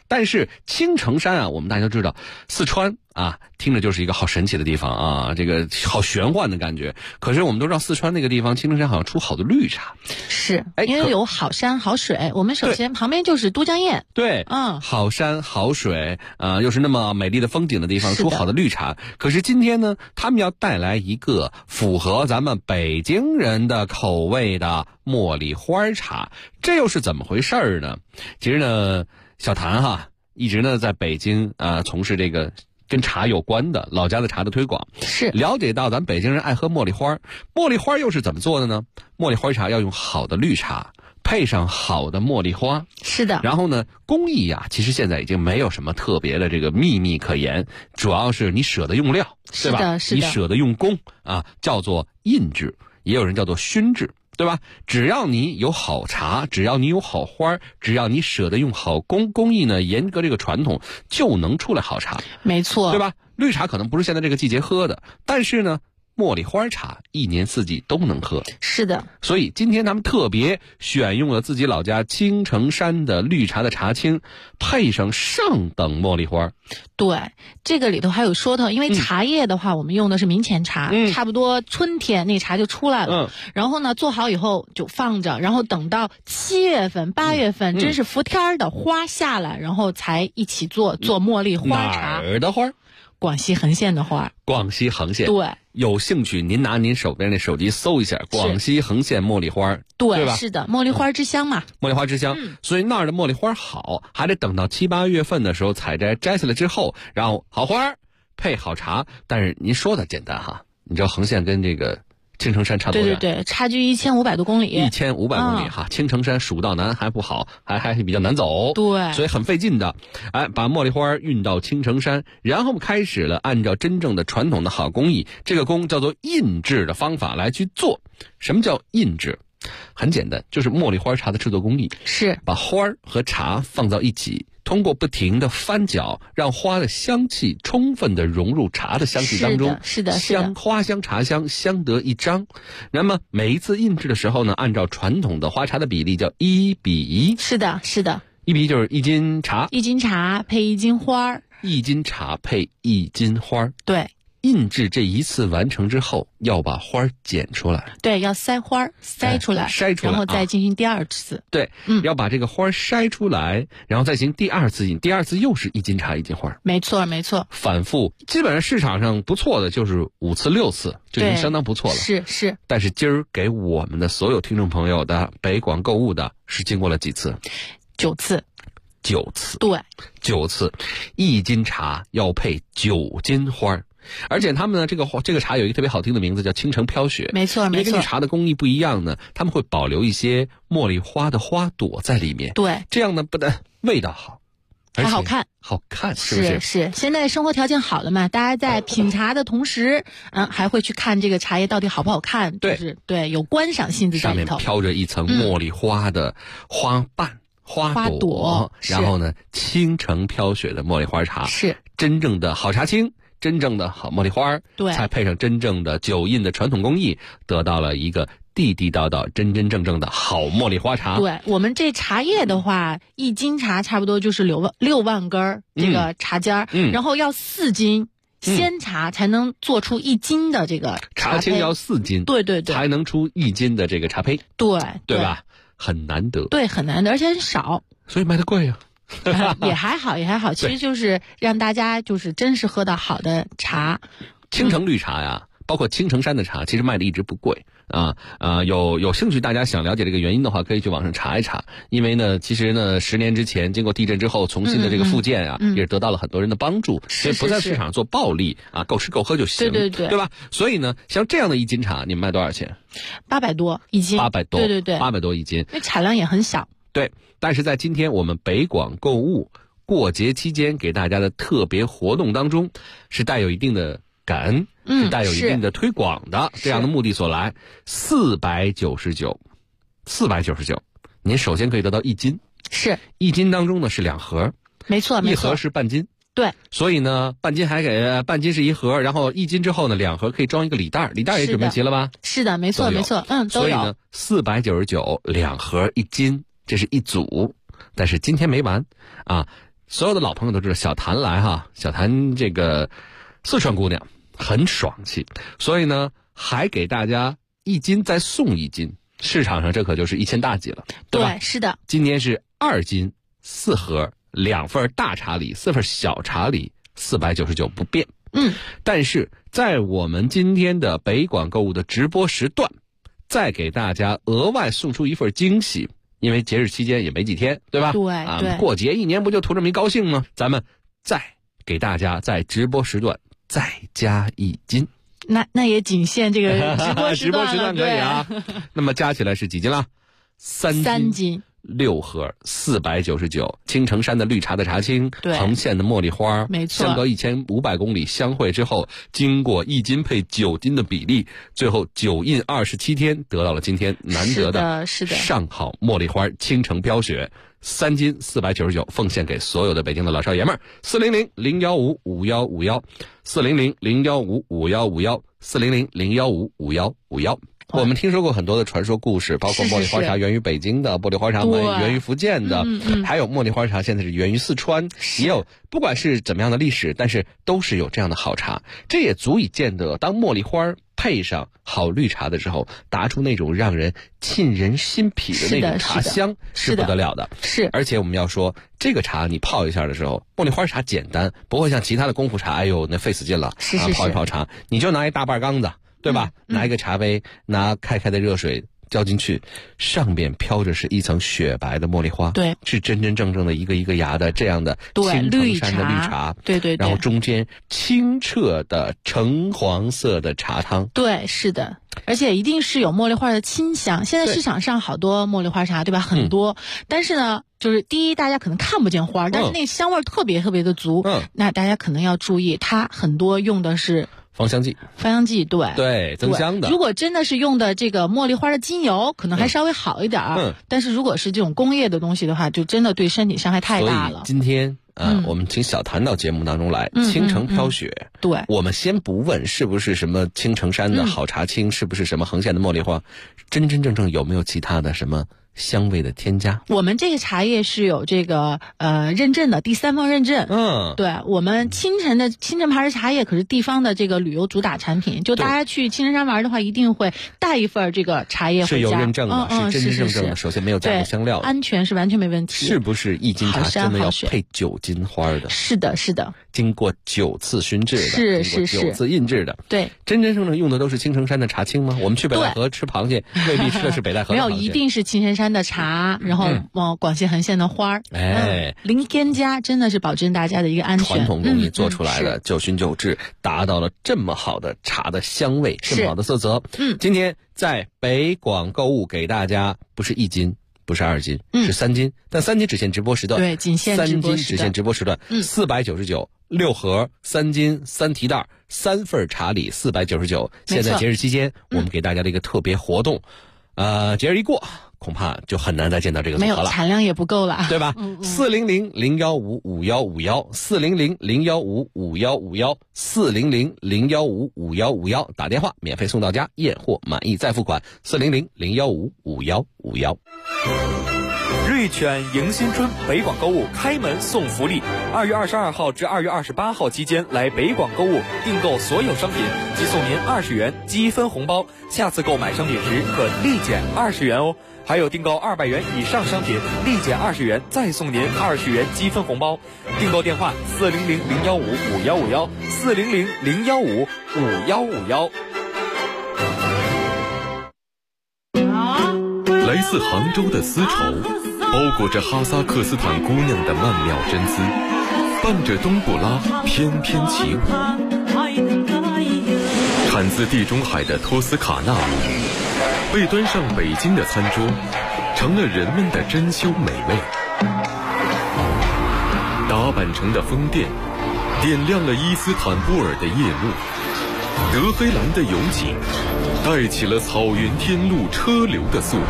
但是青城山啊，我们大家都知道，四川啊，听着就是一个好神奇的地方啊，这个好玄幻的感觉。可是我们都知道，四川那个地方青城山好像出好多绿茶， 是因为有好山好水。我们首先旁边就是都江堰， 对，好山好水又是那么美丽的风景的地方，出好的绿茶。可是今天呢，他们要带来一个符合咱们北京人的口味的茉莉花茶，这又是怎么回事呢？其实呢，小谭哈一直呢在北京从事这个跟茶有关的老家的茶的推广， 是了解到咱北京人爱喝茉莉花，茉莉花又是怎么做的呢？茉莉花茶要用好的绿茶，配上好的茉莉花， 是的。 然后呢，工艺呀，其实现在已经没有什么特别的这个秘密可言，主要是你舍得用料，对吧？ 是的， 你舍得用工啊，叫做印制，也有人叫做熏制。对吧？只要你有好茶，只要你有好花，只要你舍得用好工艺呢，严格这个传统，就能出来好茶。 没错， 对吧？绿茶可能不是现在这个季节喝的，但是呢，茉莉花茶一年四季都能喝。 是的， 所以今天他们特别选用了自己老家青城山的绿茶的茶青，配上上等茉莉花。 对，这个里头还有说头，因为茶叶的话，我们用的是明前茶，差不多春天那茶就出来了。然后呢，做好以后就放着，然后等到7月份、8月份，真是伏天的花下来，然后才一起做茉莉花茶。 哪儿的花？ 广西横县的花。 广西横县。 对。 有兴趣您拿您手边的手机搜一下广西横县茉莉花，对吧？ 是的，茉莉花之乡嘛。 茉莉花之乡，所以那儿的茉莉花好，还得等到7、8月份的时候采摘下来之后，然后好花配好茶。但是您说的简单哈，你知道横县跟这个青城山差多远？ 对，差距1500多公里。 1500公里哈，青城山蜀道难还不好，还比较难走， 对， 所以很费劲的。把茉莉花运到青城山，然后开始了按照真正的传统的好工艺，这个工叫做印制的方法来去做。什么叫印制？很简单，就是茉莉花茶的制作工艺是把花和茶放到一起，通过不停的翻搅，让花的香气充分的融入茶的香气当中， 是的， 花香茶香相得益彰。那么每一次印制的时候呢，按照传统的花茶的比例叫1比1。 是的 ，1比1就是1斤茶 ，1斤茶配1斤花 ，1斤茶配1斤花。 对。 印制这一次完成之后，要把花剪出来。 对，要筛花筛出来，然后再进行第二次。 对，要把这个花筛出来，然后再行第二次印。第二次又是1斤茶1斤花。 没错。 反复，基本上市场上不错的就是5次6次，就已经相当不错了。 是。 但是今儿给我们的所有听众朋友的北广购物的是经过了几次 ？9次。 9次。 对 ，9次，1斤茶要配9斤花。而且他们呢，这个茶有一个特别好听的名字，叫青城飘雪。 没错。 因为根据茶的工艺不一样呢，他们会保留一些茉莉花的花朵在里面。 对， 这样呢不但味道好， 还好看， 是不是？ 是。现在生活条件好了嘛，大家在品茶的同时，还会去看这个茶叶到底好不好看。对，有观赏性质在里头。 上面飘着一层茉莉花的花瓣。花朵，然后呢，青城飘雪的茉莉花茶是真正的好茶青，真正的好茉莉花， 对， 才配上真正的酒印的传统工艺，得到了一个地地道道、真真正正的好茉莉花茶。 对，我们这茶叶的话，1斤茶差不多就是6万根这个茶尖然后要4斤鲜茶才能做出1斤的这个茶青，要4斤， 对， 才能出1斤的这个茶胚，对吧？很难得， 对，很难得，而且很少， 所以卖的贵啊。 也还好，其实就是让大家就是真是喝到好的茶。 青城绿茶呀，包括青城山的茶，其实卖的一直不贵有兴趣大家想了解这个原因的话，可以去网上查一查。因为呢，其实呢，10年之前经过地震之后重新的这个复建也是得到了很多人的帮助，所以不在市场做暴利够吃够喝就行， 对吧？所以呢，像这样的1斤茶，你们卖多少钱 ？800多1斤 ，800多， 对 ，800多1斤， 那产量也很小。 对，但是在今天我们北广购物过节期间给大家的特别活动当中，是带有一定的感恩，是带有一定的推广的这样的目的所来。499，您首先可以得到1斤， 是 1斤当中呢是2盒， 没错 ，1盒是半斤。 对， 所以呢，半斤是1盒，然后1斤之后呢，2盒可以装一个礼袋，礼袋也准备齐了吧？ 是的，没错，都有。 所以呢，499，2盒1斤，这是一组。但是今天没完所有的老朋友都知道小谭来哈，小谭这个四川姑娘很爽气，所以呢还给大家1斤再送1斤，市场上这可就是1000大几了，对吧？ 对，是的。 今天是2斤4盒，2份大茶礼，4份小茶礼，499不变。但是在我们今天的北广购物的直播时段，再给大家额外送出一份惊喜，因为节日期间也没几天，对吧？ 对， 过节1年不就图这么一高兴吗？咱们再给大家在直播时段再加1斤。 那也仅限这个直播时段可以啊。那么加起来是几斤了？3斤。6盒499，青城山的绿茶的茶青，横线的茉莉花， 没错， 相隔1500公里相会之后，经过1斤配9斤的比例，最后9印27天，得到了今天难得的上好茉莉花青城飘雪，3斤499，奉献给所有的北京的老少爷们儿。400-015-5151，400-015-5151，400-015-5151。我们听说过很多的传说故事，包括茉莉花茶源于北京的，茉莉花茶源于福建的，还有茉莉花茶现在是源于四川，也有不管是怎么样的历史，但是都是有这样的好茶，这也足以见得当茉莉花配上好绿茶的时候，达出那种让人沁人心脾的那种茶香是不得了的。 是， 而且我们要说这个茶你泡一下的时候，茉莉花茶简单，不会像其他的功夫茶，哎呦那费死劲了，泡一泡茶，你就拿一大半缸子，对吧？拿一个茶杯，拿开的热水浇进去，上边飘着是一层雪白的茉莉花， 对， 是真真正正的一个一个芽的这样的青城山的绿茶， 对， 然后中间清澈的橙黄色的茶汤， 对，是的。而且一定是有茉莉花的清香。现在市场上好多茉莉花茶，对吧？很多，但是呢，就是第一，大家可能看不见花，但是那香味特别特别的足。那大家可能要注意，它很多用的是芳香剂，对，增香的。 如果真的是用的这个茉莉花的精油，可能还稍微好一点但是如果是这种工业的东西的话，就真的对身体伤害太大了。 所以今天我们请小谭到节目当中来，青城飘雪。 对， 我们先不问是不是什么青城山的好茶青，是不是什么横线的茉莉花，真真正正有没有其他的什么香味的添加？ 我们这个茶叶是有这个认证的，第3方认证。对，我们青城牌的茶叶可是地方的这个旅游主打产品，就大家去青城山玩的话，一定会带一份这个茶叶回家， 是有认证的，是真真正正的。首先没有加过香料， 安全是完全没问题。 是不是1斤茶真的要配9斤花的？ 是的，是的， 经过9次熏制的， 是 9次印制的。 对， 真真正正用的都是青城山的茶青吗？我们去北戴河吃螃蟹，未必吃的是北戴河的螃蟹。 没有，一定是青城山的茶，然后广西横线的花儿，零添加，真的是保证大家的一个安全。 传统工艺做出来的，9熏9制，达到了这么好的茶的香味，这么好的色泽。今天在北广购物给大家不是1斤。不是2斤，是3斤，但3斤只限直播时段， 对，仅限直播时段，3斤只限直播时段，499，6盒3斤3提袋3份茶礼499。现在节日期间，我们给大家的一个特别活动，节日一过，恐怕就很难再见到这个组合了， 没有产量也不够了， 对吧？400-015-5151，400-015-5151，400-015-5151，打电话免费送到家，验货满意再付款。400-015-5151。 瑞犬迎新春北广购物开门送福利，2月22号至2月28号期间来北广购物订购所有商品，即送您20元积分红包，下次购买商品时可立减20元哦。还有订购200元以上商品，立减20元，再送您20元积分红包。订购电话400-015-5151，400-015-5151。 来自杭州的丝绸，包裹着哈萨克斯坦姑娘的曼妙真姿，伴着冬不拉翩翩起舞。产自地中海的托斯卡纳米，被端上北京的餐桌，成了人们的珍馐美味。打扮成的宫殿，点亮了伊斯坦布尔的夜幕。德黑兰的勇景，带起了草原天路车流的速度。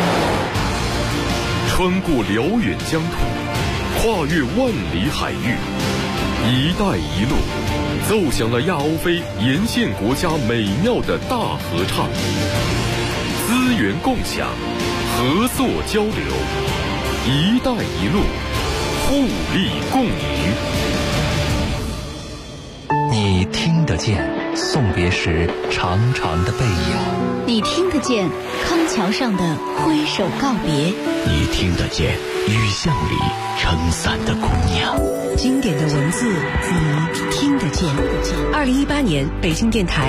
穿过辽远疆土，跨越万里海域，一带一路奏响了亚欧非沿线国家美妙的大合唱。资源共享，合作交流，一带一路互利共赢。 你听得见送别时长长的背影， 你听得见康桥上的挥手告别， 你听得见雨巷里撑伞的姑娘。 经典的文字，你听得见。2018年北京电台